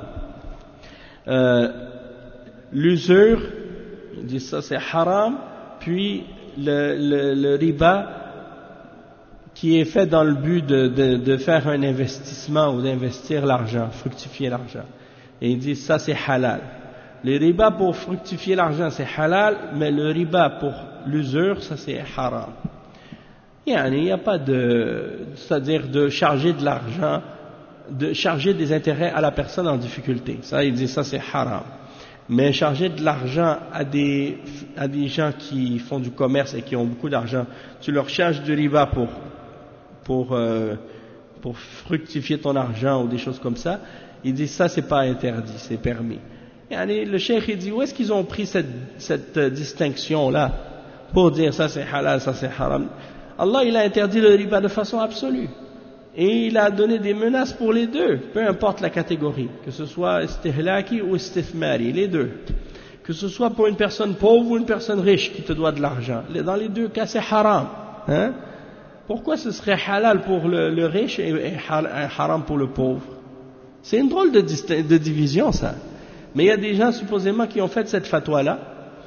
Euh, l'usure, ils disent ça c'est haram, puis le, le, le riba qui est fait dans le but de, de, de faire un investissement ou d'investir l'argent, fructifier l'argent. Et ils disent ça c'est halal. Le riba pour fructifier l'argent c'est halal, mais le riba pour l'usure ça c'est haram. Il n'y a pas de, c'est-à-dire de charger de l'argent, de charger des intérêts à la personne en difficulté. Ça, ils disent ça c'est haram. Mais charger de l'argent à des, à des gens qui font du commerce et qui ont beaucoup d'argent, tu leur charges du riba pour, pour, euh, pour fructifier ton argent ou des choses comme ça, ils disent ça c'est pas interdit, c'est permis. Et le cheikh il dit où est-ce qu'ils ont pris cette, cette distinction là pour dire ça c'est halal, ça c'est haram. Allah il a interdit le riba de façon absolue et il a donné des menaces pour les deux, peu importe la catégorie, que ce soit istihlaki ou istifmari, les deux, que ce soit pour une personne pauvre ou une personne riche qui te doit de l'argent, dans les deux cas c'est haram, hein? Pourquoi ce serait halal pour le, le riche et, et haram pour le pauvre? C'est une drôle de, de division ça. Mais il y a des gens supposément qui ont fait cette fatwa là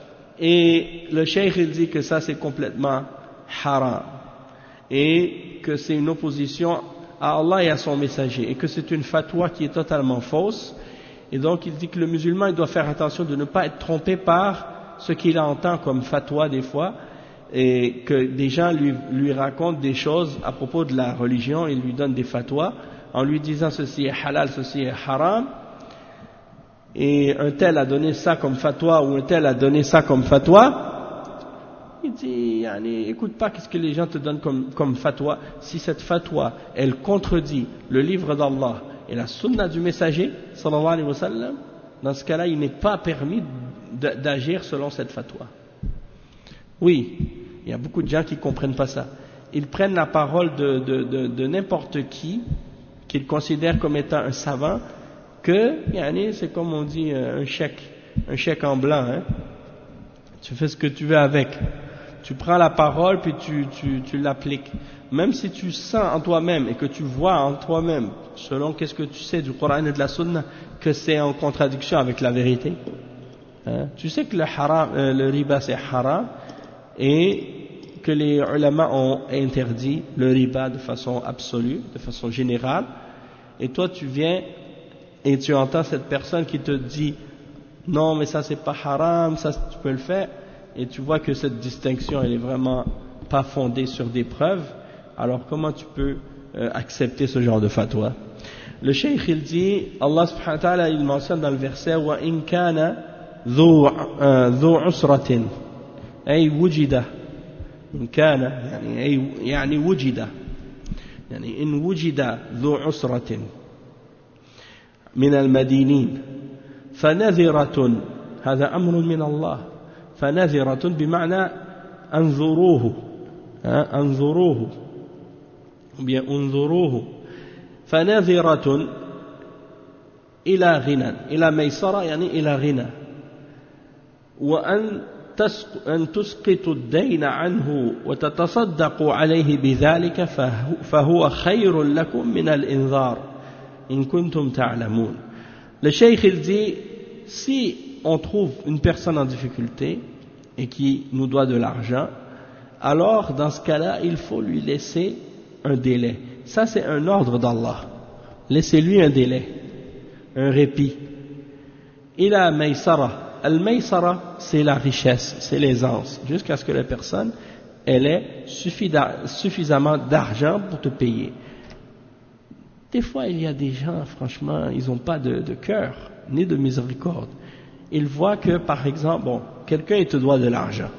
et le cheikh il dit que ça c'est complètement haram et que c'est une opposition à Allah et à son messager et que c'est une fatwa qui est totalement fausse, et donc il dit que le musulman il doit faire attention de ne pas être trompé par ce qu'il entend comme fatwa des fois, et que des gens lui, lui racontent des choses à propos de la religion, ils lui donnent des fatwas en lui disant ceci est halal, ceci est haram, et un tel a donné ça comme fatwa ou un tel a donné ça comme fatwa. Il dit, yani, écoute pas qu'est-ce que les gens te donnent comme, comme fatwa. Si cette fatwa, elle contredit le livre d'Allah et la sunna du messager, sallallahu alayhi wa sallam, dans ce cas-là, il n'est pas permis d'agir selon cette fatwa. Oui, il y a beaucoup de gens qui ne comprennent pas ça. Ils prennent la parole de, de, de, de n'importe qui, qu'ils considèrent comme étant un savant, que, yani, c'est comme on dit, un chèque, un chèque en blanc, hein. Tu fais ce que tu veux avec. Tu prends la parole puis tu, tu, tu l'appliques. Même si tu sens en toi-même et que tu vois en toi-même, selon qu'est-ce que tu sais du Coran et de la Sunna, que c'est en contradiction avec la vérité. Hein? Tu sais que le, haram, euh, le riba c'est haram et que les ulama ont interdit le riba de façon absolue, de façon générale. Et toi tu viens et tu entends cette personne qui te dit non mais ça c'est pas haram, ça tu peux le faire, et tu vois que cette distinction elle est vraiment pas fondée sur des preuves, alors comment tu peux euh, accepter ce genre de fatwa? Le cheikh il dit, Allah subhanahu wa ta'ala il mentionne dans le verset wa in kana dhu dhu usratin ay wujida, in kana yani ay yani wujida yani in wujida dhu usratin min al-madinin فنذرة هذا أمر من الله فنذرة بمعنى أنظروه أنظروه انظروه فنذرة إلى غنى إلى ميسرة يعني إلى غنى وأن أن تسقطوا الدين عنه وتتصدقوا عليه بذلك فهو خير لكم من الإنذار إن كنتم تعلمون. Le cheikh il dit, si on trouve une personne en difficulté et qui nous doit de l'argent, alors dans ce cas-là, il faut lui laisser un délai. Ça c'est un ordre d'Allah. Laissez-lui un délai, un répit. Ila maysara. Al-maysara, c'est la richesse, c'est l'aisance, jusqu'à ce que la personne, elle ait suffisamment d'argent pour te payer. Des fois, il y a des gens, franchement, ils n'ont pas de, de cœur, ni de miséricorde. Ils voient que, par exemple, bon, quelqu'un, il te doit de l'argent.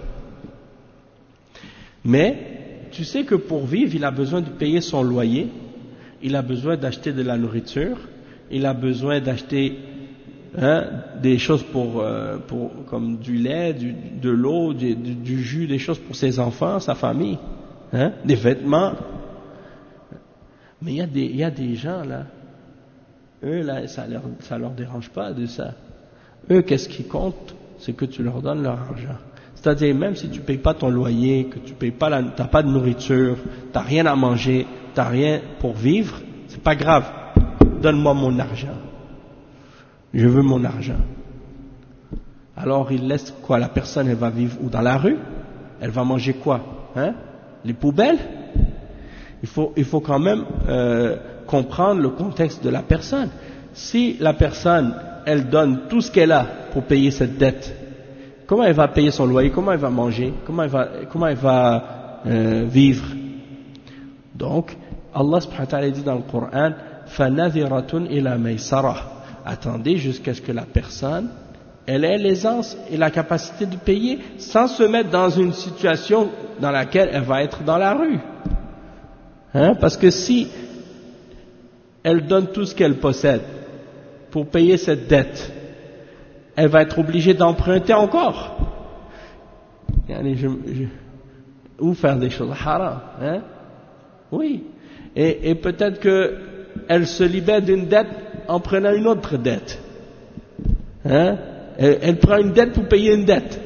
Mais, tu sais que pour vivre, il a besoin de payer son loyer, il a besoin d'acheter de la nourriture, il a besoin d'acheter hein, des choses pour, euh, pour, comme du lait, du, de l'eau, du, du, du jus, des choses pour ses enfants, sa famille, hein, des vêtements. Mais il y a des, il y a des gens là, eux là, ça leur, ça leur dérange pas de ça. Eux, qu'est-ce qui compte, c'est que tu leur donnes leur argent. C'est-à-dire même si tu payes pas ton loyer, que tu payes pas, la, t'as pas de nourriture, t'as rien à manger, t'as rien pour vivre, c'est pas grave. Donne-moi mon argent. Je veux mon argent. Alors il laisse quoi? La personne, elle va vivre où? Dans la rue? Elle va manger quoi? Hein? Les poubelles? Il faut, il faut quand même euh, comprendre le contexte de la personne. Si la personne, elle donne tout ce qu'elle a pour payer cette dette, comment elle va payer son loyer? Comment elle va manger? Comment elle va, comment elle va euh, vivre? Donc, Allah subhanahu wa ta'ala dit dans le Coran, فَنَذِرَةٌ إِلَى مَيْسَرَةٍ. Attendez jusqu'à ce que la personne, elle ait l'aisance et la capacité de payer sans se mettre dans une situation dans laquelle elle va être dans la rue. Hein, parce que si elle donne tout ce qu'elle possède pour payer cette dette, elle va être obligée d'emprunter encore. Yani je, je, ou faire des choses haram, hein? Oui. Et, et peut-être que elle se libère d'une dette en prenant une autre dette. Hein? Elle, elle prend une dette pour payer une dette.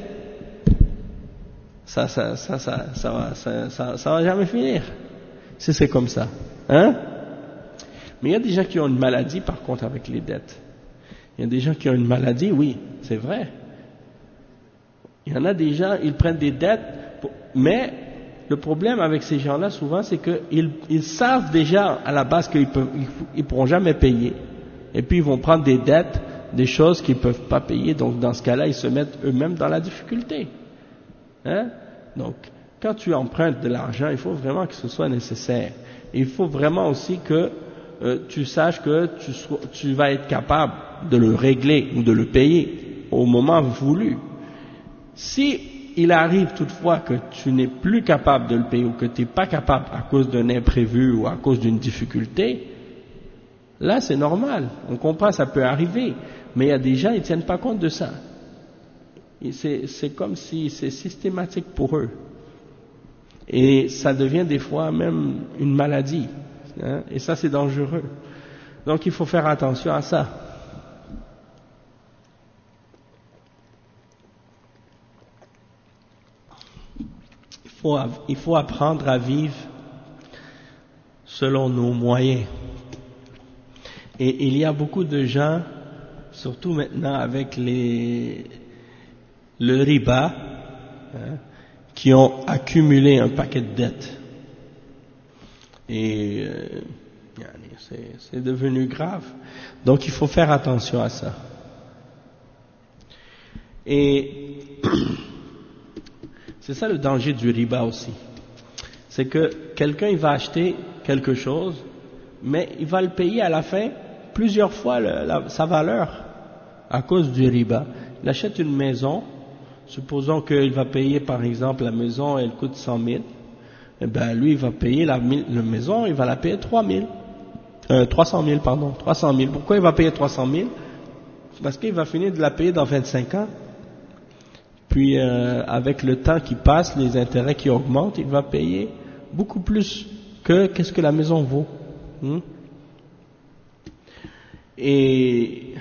Ça, ça, ça, ça, ça, va, ça, ça, ça va jamais finir. Si c'est comme ça, hein? Mais il y a des gens qui ont une maladie, par contre, avec les dettes. Il y a des gens qui ont une maladie, oui, c'est vrai. Il y en a des gens, ils prennent des dettes, pour, mais le problème avec ces gens-là, souvent, c'est qu'ils ils savent déjà à la base qu'ils peuvent, ils, ils pourront jamais payer. Et puis ils vont prendre des dettes, des choses qu'ils peuvent pas payer. Donc dans ce cas-là, ils se mettent eux-mêmes dans la difficulté. Hein? Donc, quand tu empruntes de l'argent, il faut vraiment que ce soit nécessaire. Et il faut vraiment aussi que euh, tu saches que tu, sois, tu vas être capable de le régler ou de le payer au moment voulu. Si il arrive toutefois que tu n'es plus capable de le payer ou que tu n'es pas capable à cause d'un imprévu ou à cause d'une difficulté, là c'est normal, on comprend, ça peut arriver, mais il y a des gens, ils ne tiennent pas compte de ça. C'est, c'est comme si c'est systématique pour eux. Et ça devient des fois même une maladie, hein, et ça c'est dangereux. Donc il faut faire attention à ça. Il faut, il faut apprendre à vivre selon nos moyens. Et il y a beaucoup de gens, surtout maintenant avec les, le riba, hein, qui ont accumulé un paquet de dettes. Et euh, c'est, c'est devenu grave. Donc il faut faire attention à ça. Et c'est ça le danger du riba aussi. C'est que quelqu'un il va acheter quelque chose, mais il va le payer à la fin plusieurs fois le, la, sa valeur à cause du riba. Il achète une maison, supposons qu'il va payer par exemple la maison, elle coûte cent mille, et ben lui il va payer la, la maison, il va la payer trois mille, euh, trois cent mille pardon, trois cent mille. Pourquoi il va payer trois cent mille? Parce qu'il va finir de la payer dans vingt-cinq ans. Puis euh, avec le temps qui passe, les intérêts qui augmentent, il va payer beaucoup plus que qu'est-ce que la maison vaut. Hmm? Et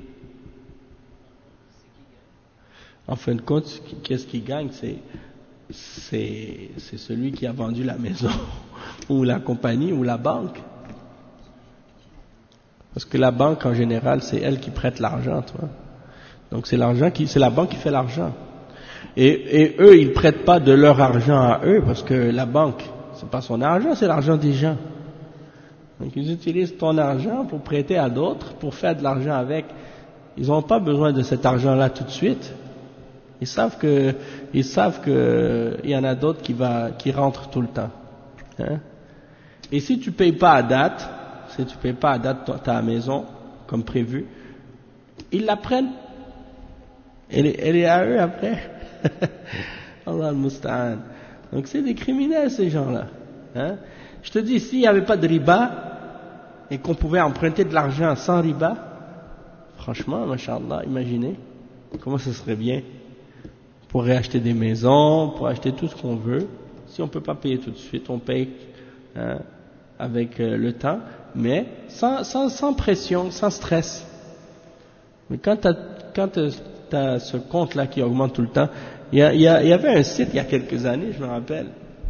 en fin de compte, qu'est-ce qu'il gagne? C'est, c'est, c'est celui qui a vendu la maison, ou la compagnie, ou la banque. Parce que la banque, en général, c'est elle qui prête l'argent, tu vois. Donc c'est l'argent qui, c'est la banque qui fait l'argent. Et, et eux, ils prêtent pas de leur argent à eux, parce que la banque, c'est pas son argent, c'est l'argent des gens. Donc ils utilisent ton argent pour prêter à d'autres, pour faire de l'argent avec. Ils n'ont pas besoin de cet argent-là tout de suite. Ils savent que, ils savent que il y en a d'autres qui va, qui rentrent tout le temps. Hein? Et si tu payes pas à date, si tu payes pas à date ta, ta maison comme prévu, ils la prennent. Elle est, elle est à eux après. Allah al-Musta'an. Donc c'est des criminels ces gens-là. Hein? Je te dis, s'il n'y avait pas de riba et qu'on pouvait emprunter de l'argent sans riba, franchement, mashallah, imaginez comment ce serait bien. On pourrait acheter des maisons, pour acheter tout ce qu'on veut. Si on ne peut pas payer tout de suite, on paye hein, avec euh, le temps, mais sans, sans, sans pression, sans stress. Mais quand tu as, quand tu as ce compte-là qui augmente tout le temps, il y, a, il, y a, il y avait un site il y a quelques années, je me rappelle,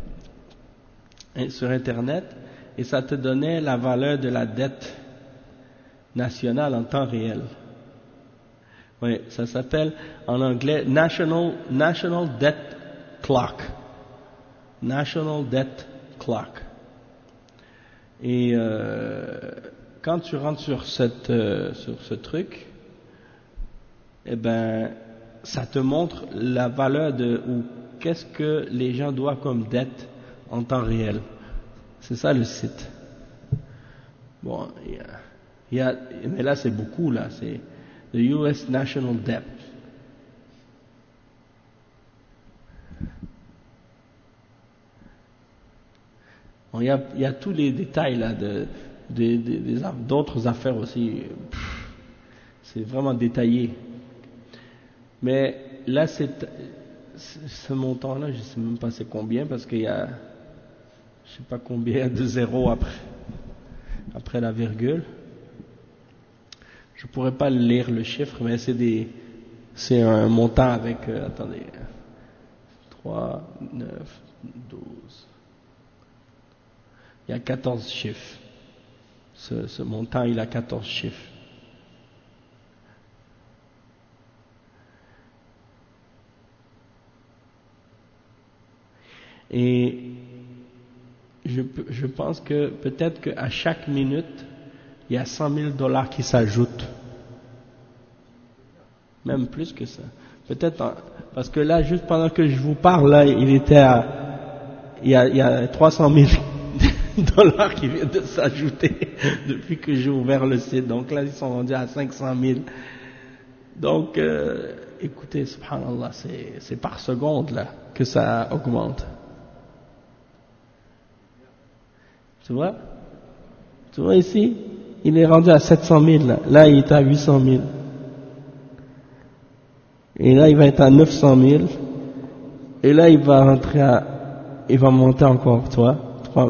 sur Internet, et ça te donnait la valeur de la dette nationale en temps réel. Oui, ça s'appelle en anglais National, National Debt Clock. National Debt Clock. Et euh, quand tu rentres sur, cette, euh, sur ce truc, eh ben, ça te montre la valeur de, ou qu'est-ce que les gens doivent comme dette en temps réel. C'est ça le site. Bon, il y a, il y a, mais là c'est beaucoup là, c'est the U S National Debt. Bon, il y a, il y a tous les détails là de, de, de, de d'autres affaires aussi. Pff, c'est vraiment détaillé. Mais là, c'est, ce montant-là, je ne sais même pas c'est combien, parce qu'il y a, je ne sais pas combien de zéros après, après la virgule. Je ne pourrais pas lire le chiffre, mais c'est des, c'est un montant avec, euh, attendez, trois, neuf, douze. Il y a quatorze chiffres. Ce, ce montant, il a quatorze chiffres. Et je, je pense que peut-être qu'à chaque minute, il y a cent mille dollars qui s'ajoutent. Même plus que ça. Peut-être, parce que là, juste pendant que je vous parle, là, il était à, il y a, il y a trois cent mille dollars qui viennent de s'ajouter depuis que j'ai ouvert le site. Donc là, ils sont rendus à cinq cent mille. Donc, euh, écoutez, subhanallah, c'est, c'est par seconde, là, que ça augmente. Tu vois? Tu vois ici? Il est rendu à sept cent mille, là. Là, il est à huit cent mille. Et là, il va être à neuf cent mille. Et là, il va rentrer à, il va monter encore, tu vois? trois.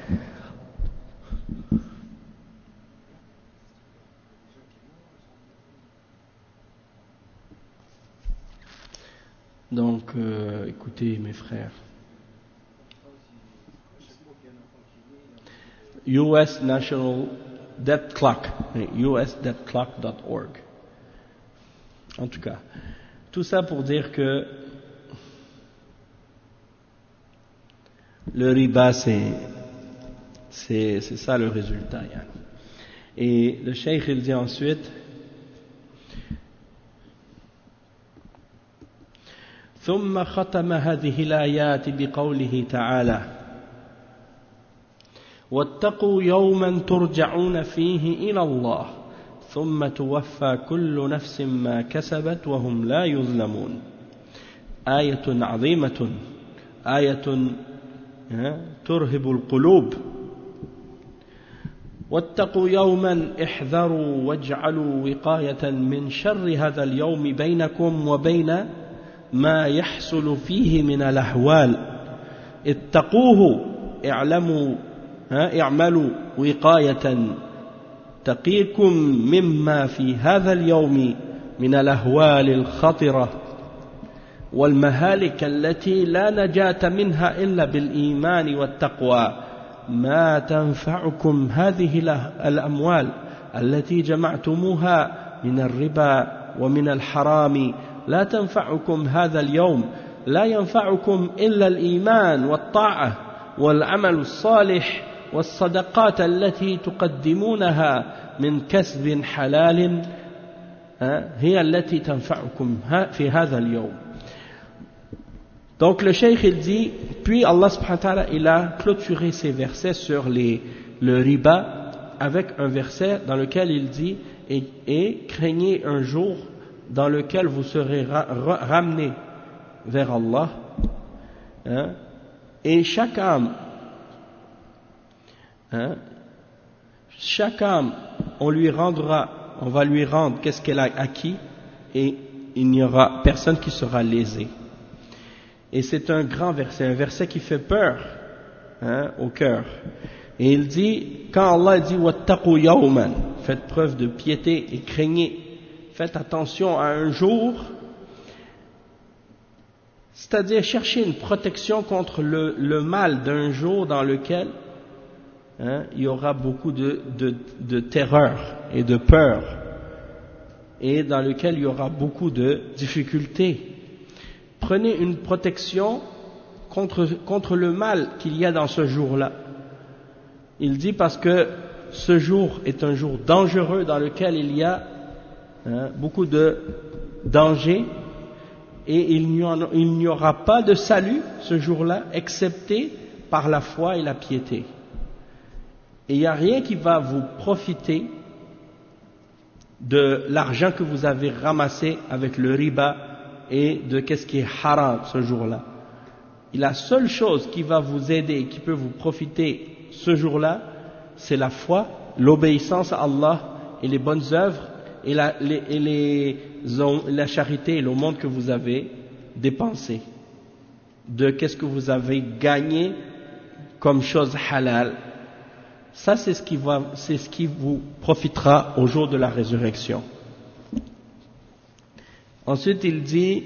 Donc, euh, écoutez, mes frères. U S National Debt Clock, U S debt clock dot org. En tout cas, tout ça pour dire que le riba, c'est, c'est, c'est ça le résultat. Yann. Et le cheikh, il dit ensuite, ثم ختم هذه الآيات بقوله تعالى واتقوا يوما ترجعون فيه إلى الله ثم توفى كل نفس ما كسبت وهم لا يظلمون آية عظيمة آية ترهب القلوب واتقوا يوما احذروا واجعلوا وقاية من شر هذا اليوم بينكم وبين ما يحصل فيه من الأهوال اتقوه اعلموا اعملوا وقاية تقيكم مما في هذا اليوم من الأهوال الخطرة والمهالك التي لا نجاة منها إلا بالإيمان والتقوى ما تنفعكم هذه الأموال التي جمعتموها من الربا ومن الحرام لا تنفعكم هذا اليوم لا ينفعكم إلا الإيمان والطاعة والعمل الصالح والصدقات التي تقدمونها من كسب حلال هي التي تنفعكم في هذا اليوم. Donc le cheikh il dit, puis Allah subhanahu wa ta'ala il a clôturé ses versets sur les, le riba avec un verset dans lequel il dit et, et craignez un jour dans lequel vous serez ra- ra- ramenés vers Allah hein, et chaque âme hein, chaque âme on lui rendra on va lui rendre qu'est-ce qu'elle a acquis et il n'y aura personne qui sera lésé. Et c'est un grand verset, un verset qui fait peur hein, au cœur. Et il dit, quand Allah dit wattaqu yawman, faites preuve de piété et craignez, faites attention à un jour, c'est-à-dire chercher une protection contre le, le mal d'un jour dans lequel hein, il y aura beaucoup de, de, de terreur et de peur, et dans lequel il y aura beaucoup de difficultés. Prenez une protection contre, contre le mal qu'il y a dans ce jour-là. Il dit parce que ce jour est un jour dangereux dans lequel il y a hein, beaucoup de dangers et il n'y, en, il n'y aura pas de salut ce jour-là excepté par la foi et la piété. Et il n'y a rien qui va vous profiter de l'argent que vous avez ramassé avec le riba et de qu'est-ce qui est haram ce jour-là. Et la seule chose qui va vous aider, qui peut vous profiter ce jour-là, c'est la foi, l'obéissance à Allah et les bonnes œuvres et la, les, et les, la charité et l'aumône que vous avez dépensé, de qu'est-ce que vous avez gagné comme chose halal, ça c'est ce qui va, c'est ce qui vous profitera au jour de la résurrection. Ensuite il dit,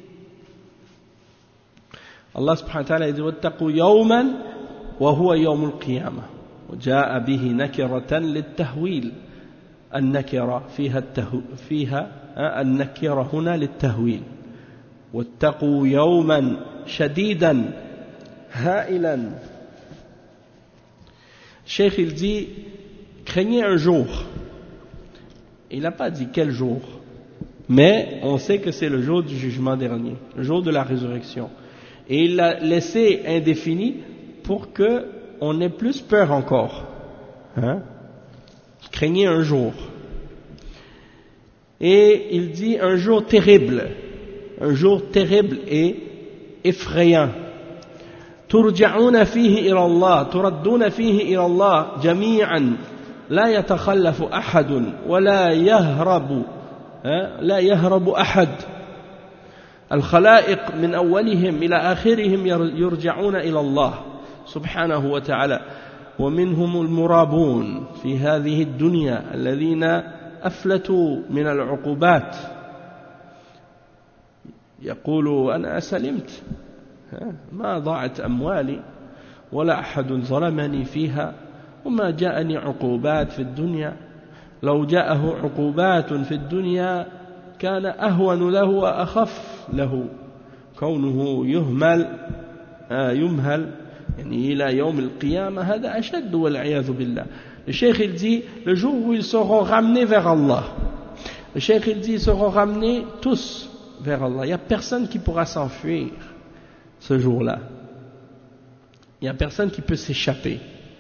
Allah subhanahu wa ta'ala dit wattaqu yawman wa huwa yawm al-qiyamah wa jaa bihi nakiratan lit-tahwil. النكرة فيها التهو فيها النكرة هنا للتهويل واتقوا يوما شديدا هائلا. Cheikh il dit craignez un jour, il n'a pas dit quel jour, mais on sait que c'est le jour du jugement dernier, le jour de la résurrection, et il l'a laissé indéfini pour que on ait plus peur encore, hein? Craignez un jour. Et il dit un jour terrible, un jour terrible et effrayant. ترجعون فيه إلى الله تردون فيه إلى الله جميعا لا يتخلف أحد ولا يهرب لا يهرب أحد الخلائق من أولهم إلى آخرهم يرجعون إلى الله سبحانه وتعالى ومنهم المرابون في هذه الدنيا الذين أفلتوا من العقوبات يقول أنا سلمت ما ضاعت أموالي ولا أحد ظلمني فيها وما جاءني عقوبات في الدنيا لو جاءه عقوبات في الدنيا كان أهون له وأخف له كونه يهمل آه يمهل يعني إلى يوم القيامة هذا أشد والعياذ بالله. Le cheikh il dit le jour où ils seront ramenés vers Allah, le cheikh il dit ils seront ramenés tous vers Allah, il n'y a personne qui pourra s'enfuir ce jour-là, il n'y a personne qui peut s'échapper.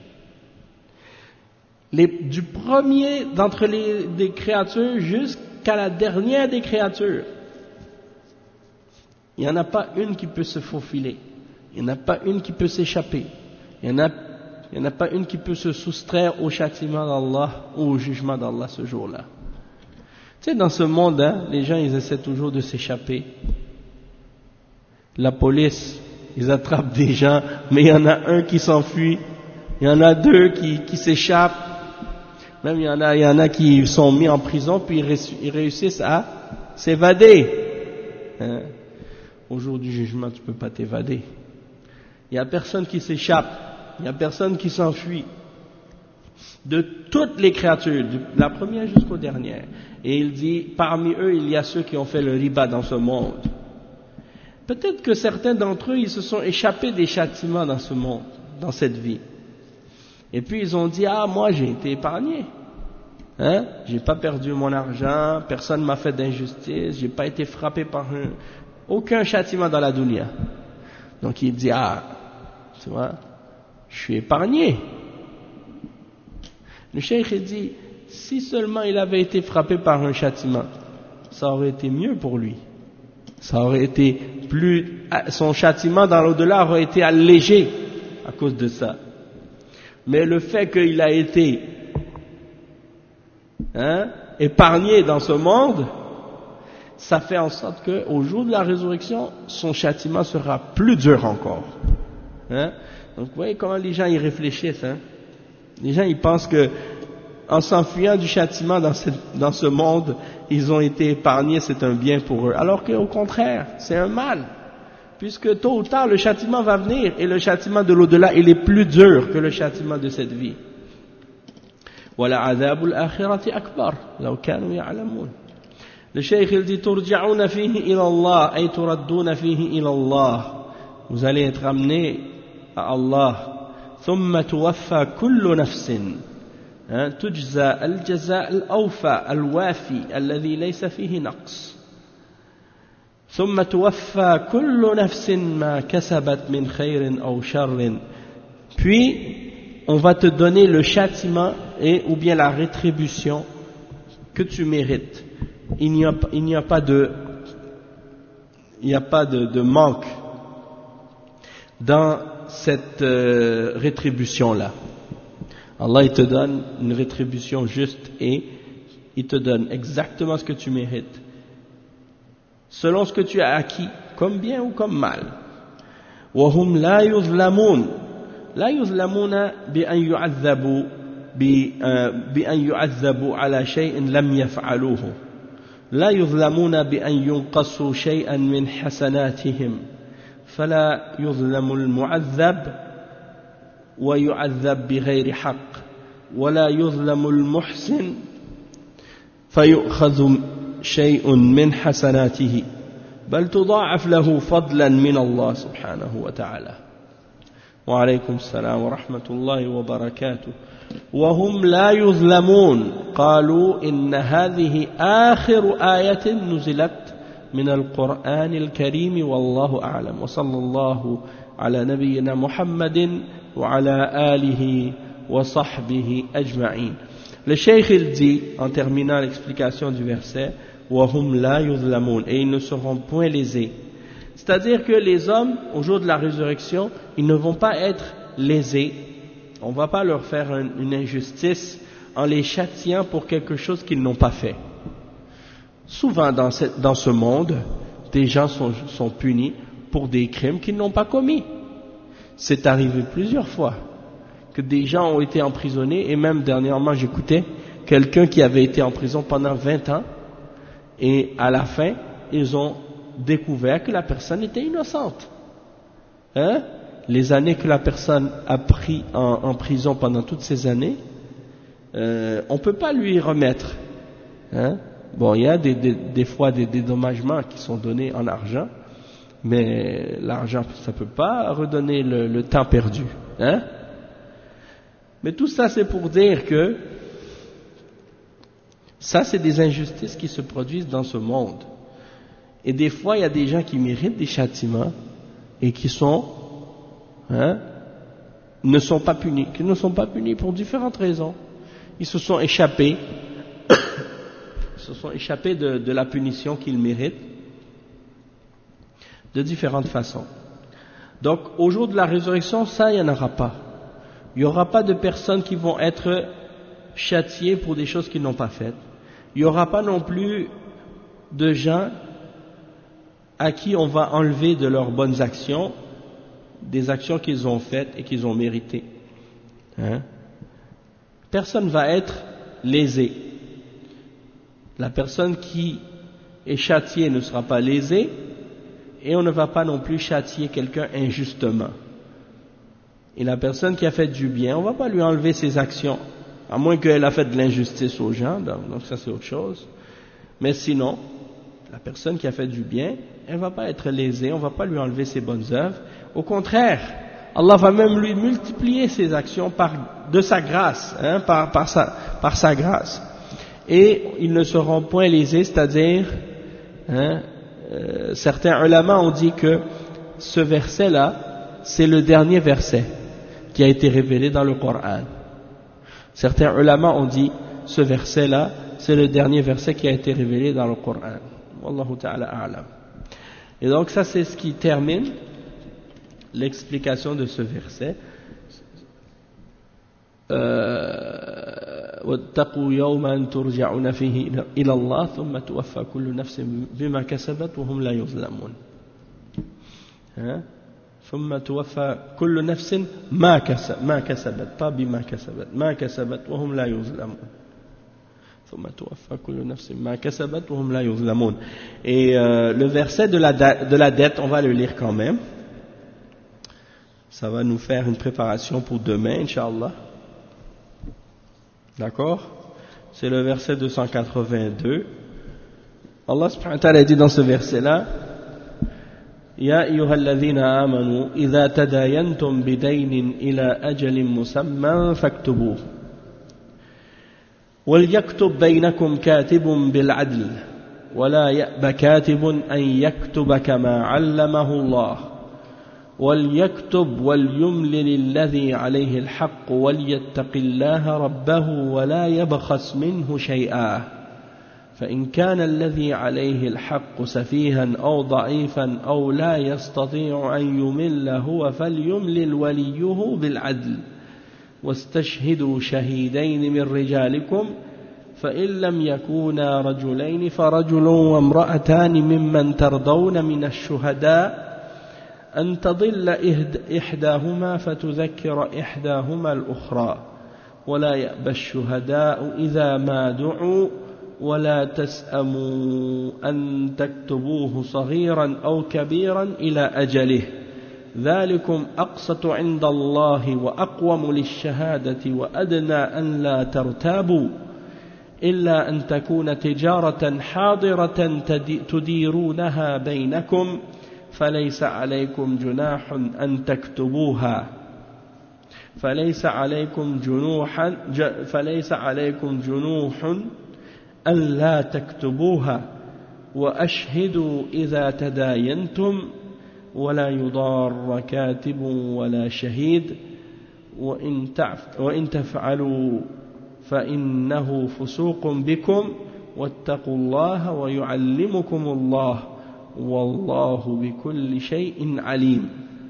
Les, du premier d'entre les des créatures jusqu'à la dernière des créatures, il n'y en a pas une qui peut se faufiler, il n'y en a pas une qui peut s'échapper, il n'y en a, il n'y en a pas une qui peut se soustraire au châtiment d'Allah ou au jugement d'Allah ce jour-là. Tu sais, dans ce monde, hein, les gens ils essaient toujours de s'échapper. La police, ils attrapent des gens, mais il y en a un qui s'enfuit, il y en a deux qui, qui s'échappent, même il y en a, il y en a qui sont mis en prison puis ils réussissent à s'évader. Hein? Au jour du jugement, tu ne peux pas t'évader. Il n'y a personne qui s'échappe, il n'y a personne qui s'enfuit. De toutes les créatures, de la première jusqu'aux dernières. Et il dit, parmi eux, il y a ceux qui ont fait le riba dans ce monde. Peut-être que certains d'entre eux, ils se sont échappés des châtiments dans ce monde, dans cette vie. Et puis ils ont dit, ah, moi j'ai été épargné. Hein? J'ai pas perdu mon argent, personne m'a fait d'injustice, j'ai pas été frappé par un, aucun châtiment dans la dunya. Donc il dit, ah, tu vois, je suis épargné. Le cheikh il dit, si seulement il avait été frappé par un châtiment, ça aurait été mieux pour lui. Ça aurait été plus, son châtiment dans l'au-delà aurait été allégé à cause de ça. Mais le fait qu'il a été hein, épargné dans ce monde, ça fait en sorte qu'au jour de la résurrection, son châtiment sera plus dur encore. Hein? Donc vous voyez comment les gens y réfléchissent. Hein? Les gens ils pensent que en s'enfuyant du châtiment dans, cette, dans ce monde, ils ont été épargnés, c'est un bien pour eux. Alors qu'au contraire, c'est un mal. Puisque tôt ou tard, le châtiment va venir, et le châtiment de l'au-delà, il est plus dur que le châtiment de cette vie. وَلَعَذَابُ الْآخِرَةِ أَكْبَرُ لَوْ كَانُوا يَعْلَمُونَ. Le cheikh il dit تُرْجَعُونَ فِيهِ إِلَى اللَّهِ أي تُرَدُّونَ فِيهِ إِلَى اللَّهِ. Vous allez être amenés à Allah. ثُمَّ تُوَفَّى كُلُّ نَفْسٍ تُجْزَى الْجَزَاءَ الْأَوْفَى الْوَافِي الَّذِي لَيْسَ فِيهِ نَقْصٌ. ثم توفى كل نفس ما كسبت من خير أو شر. Puis on va te donner le châtiment et ou bien la rétribution que tu mérites. Il n'y a, il n'y a pas de il n'y a pas de, de manque dans cette euh, rétribution là. Allah il te donne une rétribution juste et il te donne exactement ce que tu mérites, selon ce que tu as acquis, comme bien ou comme mal. وهم لا يظلمون لا يظلمون بأن يعذبوا بأن يعذبوا على شيء لم يفعلوه لا يظلمون بأن ينقصوا شيئا من حسناتهم فلا يظلم المعذب ويعذب بغير حق ولا يظلم المحسن فيؤخذ شيء من حسناته بل تضاعف له فضلا من الله سبحانه وتعالى. وعليكم السلام ورحمة الله وبركاته. وهم لا يظلمون قالوا إن هذه آخر آية نزلت من القرآن الكريم والله أعلم وصلى الله على نبينا محمد وعلى آله وصحبه أجمعين. Le cheikh il dit, en terminant l'explication du verset, وَهُمْ لَا يُظْلَمُونَ, et ils ne seront point lésés. C'est-à-dire que les hommes, au jour de la résurrection, ils ne vont pas être lésés. On ne va pas leur faire une injustice en les châtiant pour quelque chose qu'ils n'ont pas fait. Souvent dans, cette, dans ce monde, des gens sont, sont punis pour des crimes qu'ils n'ont pas commis. C'est arrivé plusieurs fois que des gens ont été emprisonnés, et même dernièrement j'écoutais quelqu'un qui avait été en prison pendant vingt ans, et à la fin, ils ont découvert que la personne était innocente. Hein? Les années que la personne a pris en, en prison pendant toutes ces années, euh, on ne peut pas lui remettre. Hein? Bon, il y a des, des, des fois des dédommagements qui sont donnés en argent, mais l'argent, ça ne peut pas redonner le, le temps perdu. Hein? Mais tout ça, c'est pour dire que ça, c'est des injustices qui se produisent dans ce monde. Et des fois, il y a des gens qui méritent des châtiments et qui sont, hein, ne sont pas punis, qui ne sont pas punis pour différentes raisons. Ils se sont échappés, ils se sont échappés de, de la punition qu'ils méritent de différentes façons. Donc, au jour de la résurrection, ça, il n'y en aura pas. Il n'y aura pas de personnes qui vont être châtiées pour des choses qu'ils n'ont pas faites. Il n'y aura pas non plus de gens à qui on va enlever de leurs bonnes actions des actions qu'ils ont faites et qu'ils ont méritées. Hein? Personne ne va être lésé. La personne qui est châtiée ne sera pas lésée, et on ne va pas non plus châtier quelqu'un injustement. Et la personne qui a fait du bien, on ne va pas lui enlever ses actions, à moins qu'elle a fait de l'injustice aux gens, donc ça c'est autre chose. Mais sinon, la personne qui a fait du bien, elle ne va pas être lésée, on ne va pas lui enlever ses bonnes œuvres. Au contraire, Allah va même lui multiplier ses actions par, de sa grâce, hein, par, par, sa, par sa grâce. Et ils ne seront point lésés, c'est-à-dire, hein, euh, certains ulama ont dit que ce verset-là, c'est le dernier verset qui a été révélé dans le Coran. Certains ulama ont dit, ce verset-là, c'est le dernier verset qui a été révélé dans le Coran. Wallahu ta'ala a'lam. Et donc ça, c'est ce qui termine l'explication de ce verset. واتقوا يوما ترجعون فيه إلى الله ثم توفى كل نفس بما كسبت وهم لا يظلمون. ثم توفى كل نفس ما كسب ما كسبت pas بما كسبت ما كسبت وهم لا يظلمون. ثم توفى كل نفس ما كسبت وهم لا يظلمون. Et euh, le verset de la, de la dette, on va le lire quand même. Ça va nous faire une préparation pour demain, Inch'Allah. D'accord? C'est le verset deux cent quatre-vingt-deux. Allah subhanahu wa ta'ala dit dans ce verset-là, يا أيها الذين آمنوا إذا تداينتم بدين إلى أجل مسمى فاكتبوه وليكتب بينكم كاتب بالعدل ولا يأب كاتب أن يكتب كما علمه الله وليكتب وليملل الذي عليه الحق وليتق الله ربه ولا يبخس منه شيئا فإن كان الذي عليه الحق سفيها أو ضعيفا أو لا يستطيع أن يمل هو فليملل وليه بالعدل واستشهدوا شهيدين من رجالكم فإن لم يكونا رجلين فرجل وامرأتان ممن ترضون من الشهداء أن تضل إحداهما فتذكر إحداهما الأخرى ولا يأبى الشهداء إذا ما دعوا ولا تسأموا أن تكتبوه صغيرا أو كبيرا إلى أجله ذلكم أقسط عند الله وأقوم للشهادة وأدنى أن لا ترتابوا إلا أن تكون تجارة حاضرة تديرونها بينكم فليس عليكم جناح أن تكتبوها فليس عليكم جنوحا فليس عليكم جنوح أن لا تكتبوها وأشهدوا إذا تداينتم ولا يضار كاتب ولا شهيد وإن تفعلوا فإنه فسوق بكم واتقوا الله ويعلمكم الله والله بكل شيء عليم.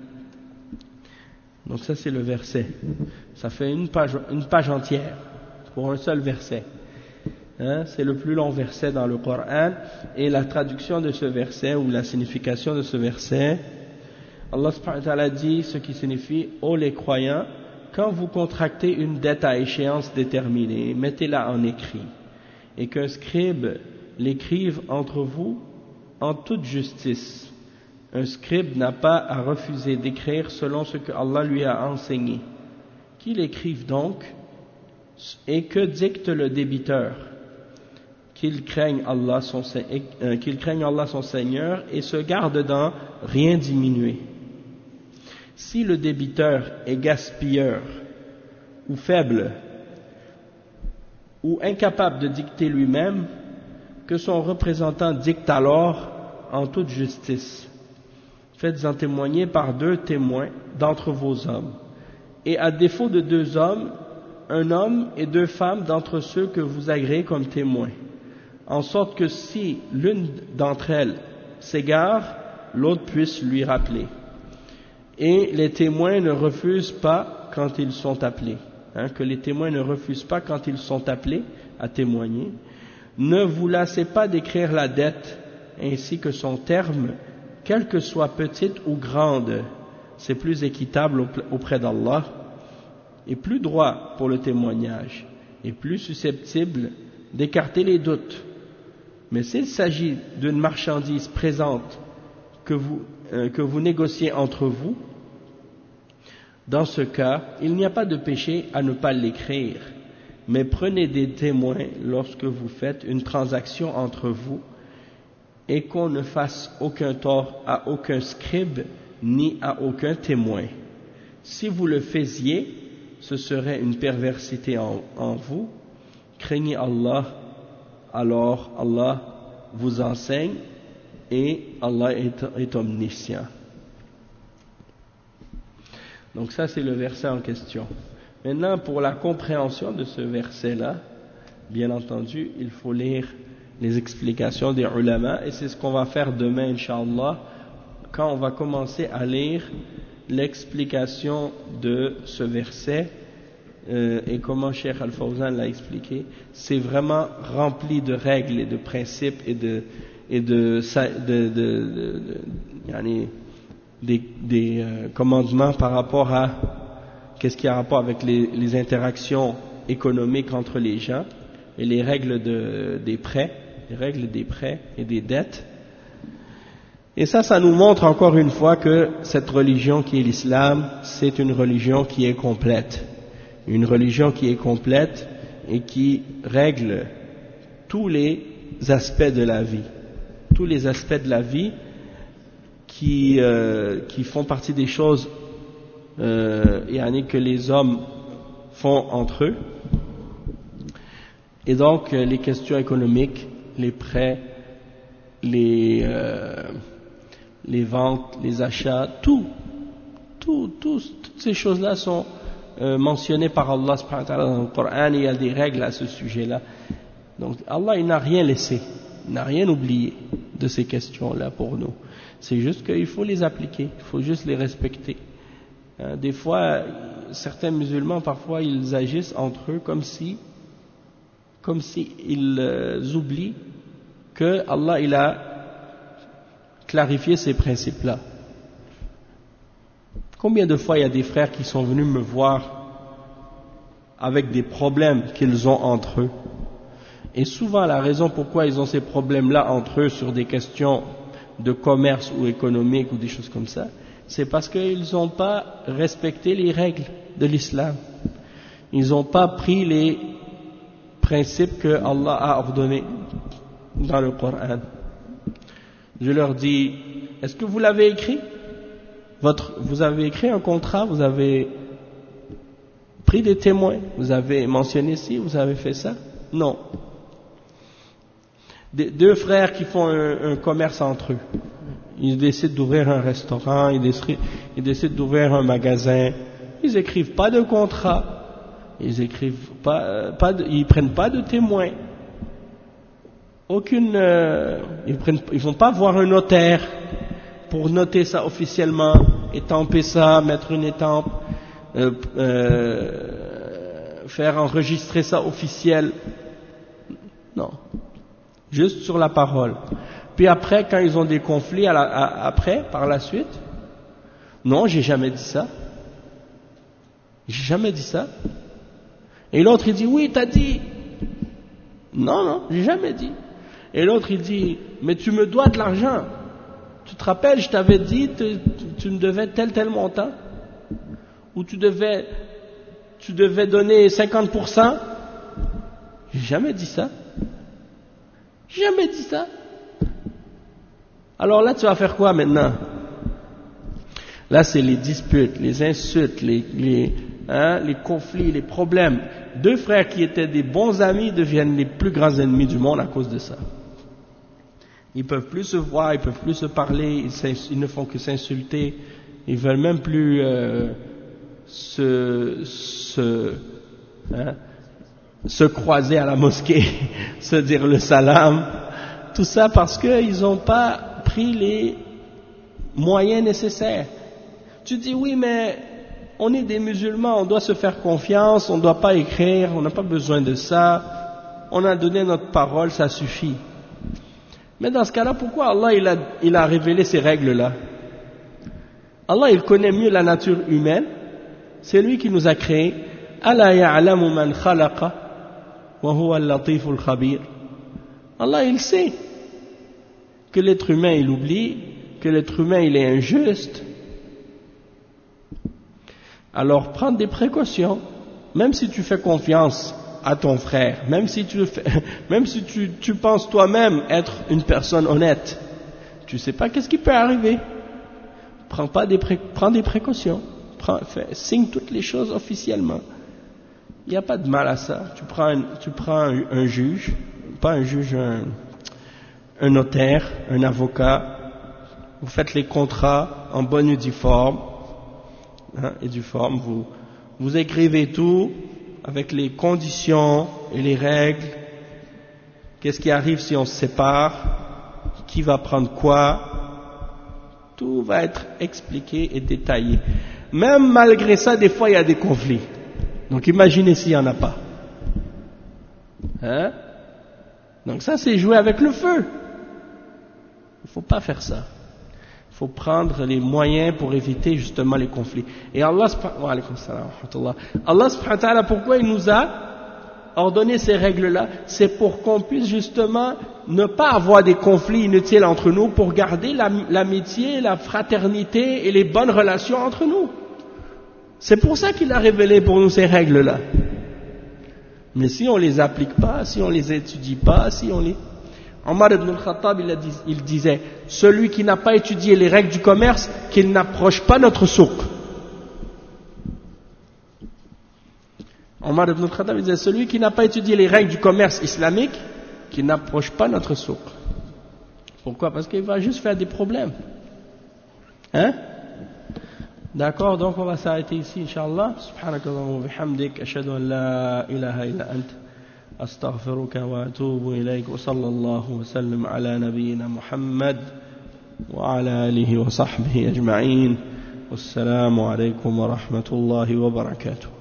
Donc ça c'est le verset, ça fait une page, une page entière pour un seul verset. Hein, c'est le plus long verset dans le Coran, et la traduction de ce verset ou la signification de ce verset, Allah subhanahu wa ta'ala dit ce qui signifie: ô les croyants, quand vous contractez une dette à échéance déterminée, mettez-la en écrit, et qu'un scribe l'écrive entre vous en toute justice. Un scribe n'a pas à refuser d'écrire selon ce que Allah lui a enseigné. Qu'il écrive donc, et que dicte le débiteur, qu'il craigne Allah son, euh, qu'il craigne Allah son Seigneur et se garde d'en rien diminuer. Si le débiteur est gaspilleur ou faible ou incapable de dicter lui-même, que son représentant dicte alors en toute justice. Faites-en témoigner par deux témoins d'entre vos hommes, et à défaut de deux hommes, un homme et deux femmes d'entre ceux que vous agréez comme témoins, en sorte que si l'une d'entre elles s'égare, l'autre puisse lui rappeler. Et les témoins ne refusent pas quand ils sont appelés, hein, que les témoins ne refusent pas quand ils sont appelés à témoigner. Ne vous lassez pas d'écrire la dette ainsi que son terme, quelle que soit petite ou grande, c'est plus équitable auprès d'Allah et plus droit pour le témoignage et plus susceptible d'écarter les doutes. Mais s'il s'agit d'une marchandise présente que vous, euh, que vous négociez entre vous, dans ce cas, il n'y a pas de péché à ne pas l'écrire, mais prenez des témoins lorsque vous faites une transaction entre vous, et qu'on ne fasse aucun tort à aucun scribe ni à aucun témoin. Si vous le faisiez, ce serait une perversité en, en vous. Craignez Allah, alors Allah vous enseigne et Allah est, est omniscient. Donc ça c'est le verset en question. Maintenant, pour la compréhension de ce verset-là, bien entendu, il faut lire les explications des ulama, et c'est ce qu'on va faire demain, Inch'Allah, quand on va commencer à lire l'explication de ce verset, euh, et comment Cheikh Al-Fawzan l'a expliqué. C'est vraiment rempli de règles et de principes et de, et de, de, de, de, de, yani, des, des euh, commandements par rapport à qu'est-ce qui a rapport avec les, les interactions économiques entre les gens, et les règles de, des prêts, les règles des prêts et des dettes. Et ça, ça nous montre encore une fois que cette religion qui est l'islam, c'est une religion qui est complète. Une religion qui est complète et qui règle tous les aspects de la vie. Tous les aspects de la vie qui, euh, qui font partie des choses euh, yani que les hommes font entre eux. Et donc, les questions économiques, les prêts, les... Euh, les ventes, les achats, tout, tout, tout, toutes ces choses-là sont euh, mentionnées par Allah subhanahu wa ta'ala dans le Coran, et il y a des règles à ce sujet-là. Donc Allah, il n'a rien laissé, il n'a rien oublié de ces questions-là pour nous. C'est juste qu'il faut les appliquer, il faut juste les respecter. Hein, des fois, certains musulmans, parfois, ils agissent entre eux comme si comme s'ils euh, oublient que Allah il a clarifié ces principes-là. Combien de fois il y a des frères qui sont venus me voir avec des problèmes qu'ils ont entre eux. Et souvent la raison pourquoi ils ont ces problèmes-là entre eux sur des questions de commerce ou économique ou des choses comme ça, c'est parce qu'ils n'ont pas respecté les règles de l'islam. Ils n'ont pas pris les principes que Allah a ordonnés dans le Coran. Je leur dis, est-ce que vous l'avez écrit? Votre, vous avez écrit un contrat, vous avez pris des témoins, vous avez mentionné ci, vous avez fait ça? Non. Des, deux frères qui font un, un commerce entre eux. Ils décident d'ouvrir un restaurant, ils décident, ils décident d'ouvrir un magasin. Ils écrivent pas de contrat, ils écrivent pas, pas de, ils prennent pas de témoins. Aucune, euh, ils prennent, ils vont pas voir un notaire pour noter ça officiellement, étamper ça, mettre une étampe, euh, euh, faire enregistrer ça officiel. Non. Juste sur la parole. Puis après, quand ils ont des conflits, à la, à, après, par la suite, non, j'ai jamais dit ça. J'ai jamais dit ça. Et l'autre, il dit, oui, t'as dit. Non, non, j'ai jamais dit. Et l'autre, il dit, mais tu me dois de l'argent. Tu te rappelles, je t'avais dit, tu, tu me devais tel, tel montant. Ou tu devais, tu devais donner cinquante pour cent. J'ai jamais dit ça. Jamais dit ça. Alors là, tu vas faire quoi maintenant? Là, c'est les disputes, les insultes, les, les, hein, les conflits, les problèmes. Deux frères qui étaient des bons amis deviennent les plus grands ennemis du monde à cause de ça. Ils peuvent plus se voir, ils peuvent plus se parler, ils, ils ne font que s'insulter. Ils veulent même plus euh, se, se, hein, se croiser à la mosquée, se dire le salam. Tout ça parce qu'ils n'ont pas pris les moyens nécessaires. Tu dis oui, mais on est des musulmans, on doit se faire confiance, on ne doit pas écrire, on n'a pas besoin de ça, on a donné notre parole, ça suffit. Mais dans ce cas-là, pourquoi Allah il a, il a révélé ces règles-là? Allah il connaît mieux la nature humaine, c'est lui qui nous a créés. Ala ya'lamu man khalaqa wa huwa al-latiful khabir. Allah il sait que l'être humain il oublie, que l'être humain il est injuste. Alors prends des précautions, même si tu fais confiance à ton frère, même si tu, fais, même si tu, tu penses toi-même être une personne honnête, tu sais pas qu'est-ce qui peut arriver. Prends, pas des, pré, prends des précautions, prends, fais, signe toutes les choses officiellement. Il n'y a pas de mal à ça. Tu prends un, tu prends un, un juge, pas un juge, un, un notaire, un avocat, vous faites les contrats en bonne et due forme, hein, et due forme, vous, vous écrivez tout avec les conditions et les règles, qu'est-ce qui arrive si on se sépare, qui va prendre quoi, tout va être expliqué et détaillé. Même malgré ça, des fois il y a des conflits. Donc imaginez s'il n'y en a pas. Hein? Donc ça c'est jouer avec le feu. Il ne faut pas faire ça. Il faut prendre les moyens pour éviter justement les conflits. Et Allah subhanahu wa ta'ala, pourquoi il nous a ordonné ces règles-là? C'est pour qu'on puisse justement ne pas avoir des conflits inutiles entre nous, pour garder l'amitié, la fraternité et les bonnes relations entre nous. C'est pour ça qu'il a révélé pour nous ces règles-là. Mais si on les applique pas, si on les étudie pas, si on les... Omar ibn al-Khattab, il, dit, il disait, celui qui n'a pas étudié les règles du commerce, qu'il n'approche pas notre souk. Omar ibn al-Khattab, il disait, celui qui n'a pas étudié les règles du commerce islamique, qu'il n'approche pas notre souk. Pourquoi? Parce qu'il va juste faire des problèmes. Hein? D'accord, donc on va s'arrêter ici, Inch'Allah. Subhanakallahumma wa bihamdik, ashhadu an la ilaha illa ant. أستغفرك وأتوب إليك وصلى الله وسلم على نبينا محمد وعلى آله وصحبه أجمعين والسلام عليكم ورحمة الله وبركاته.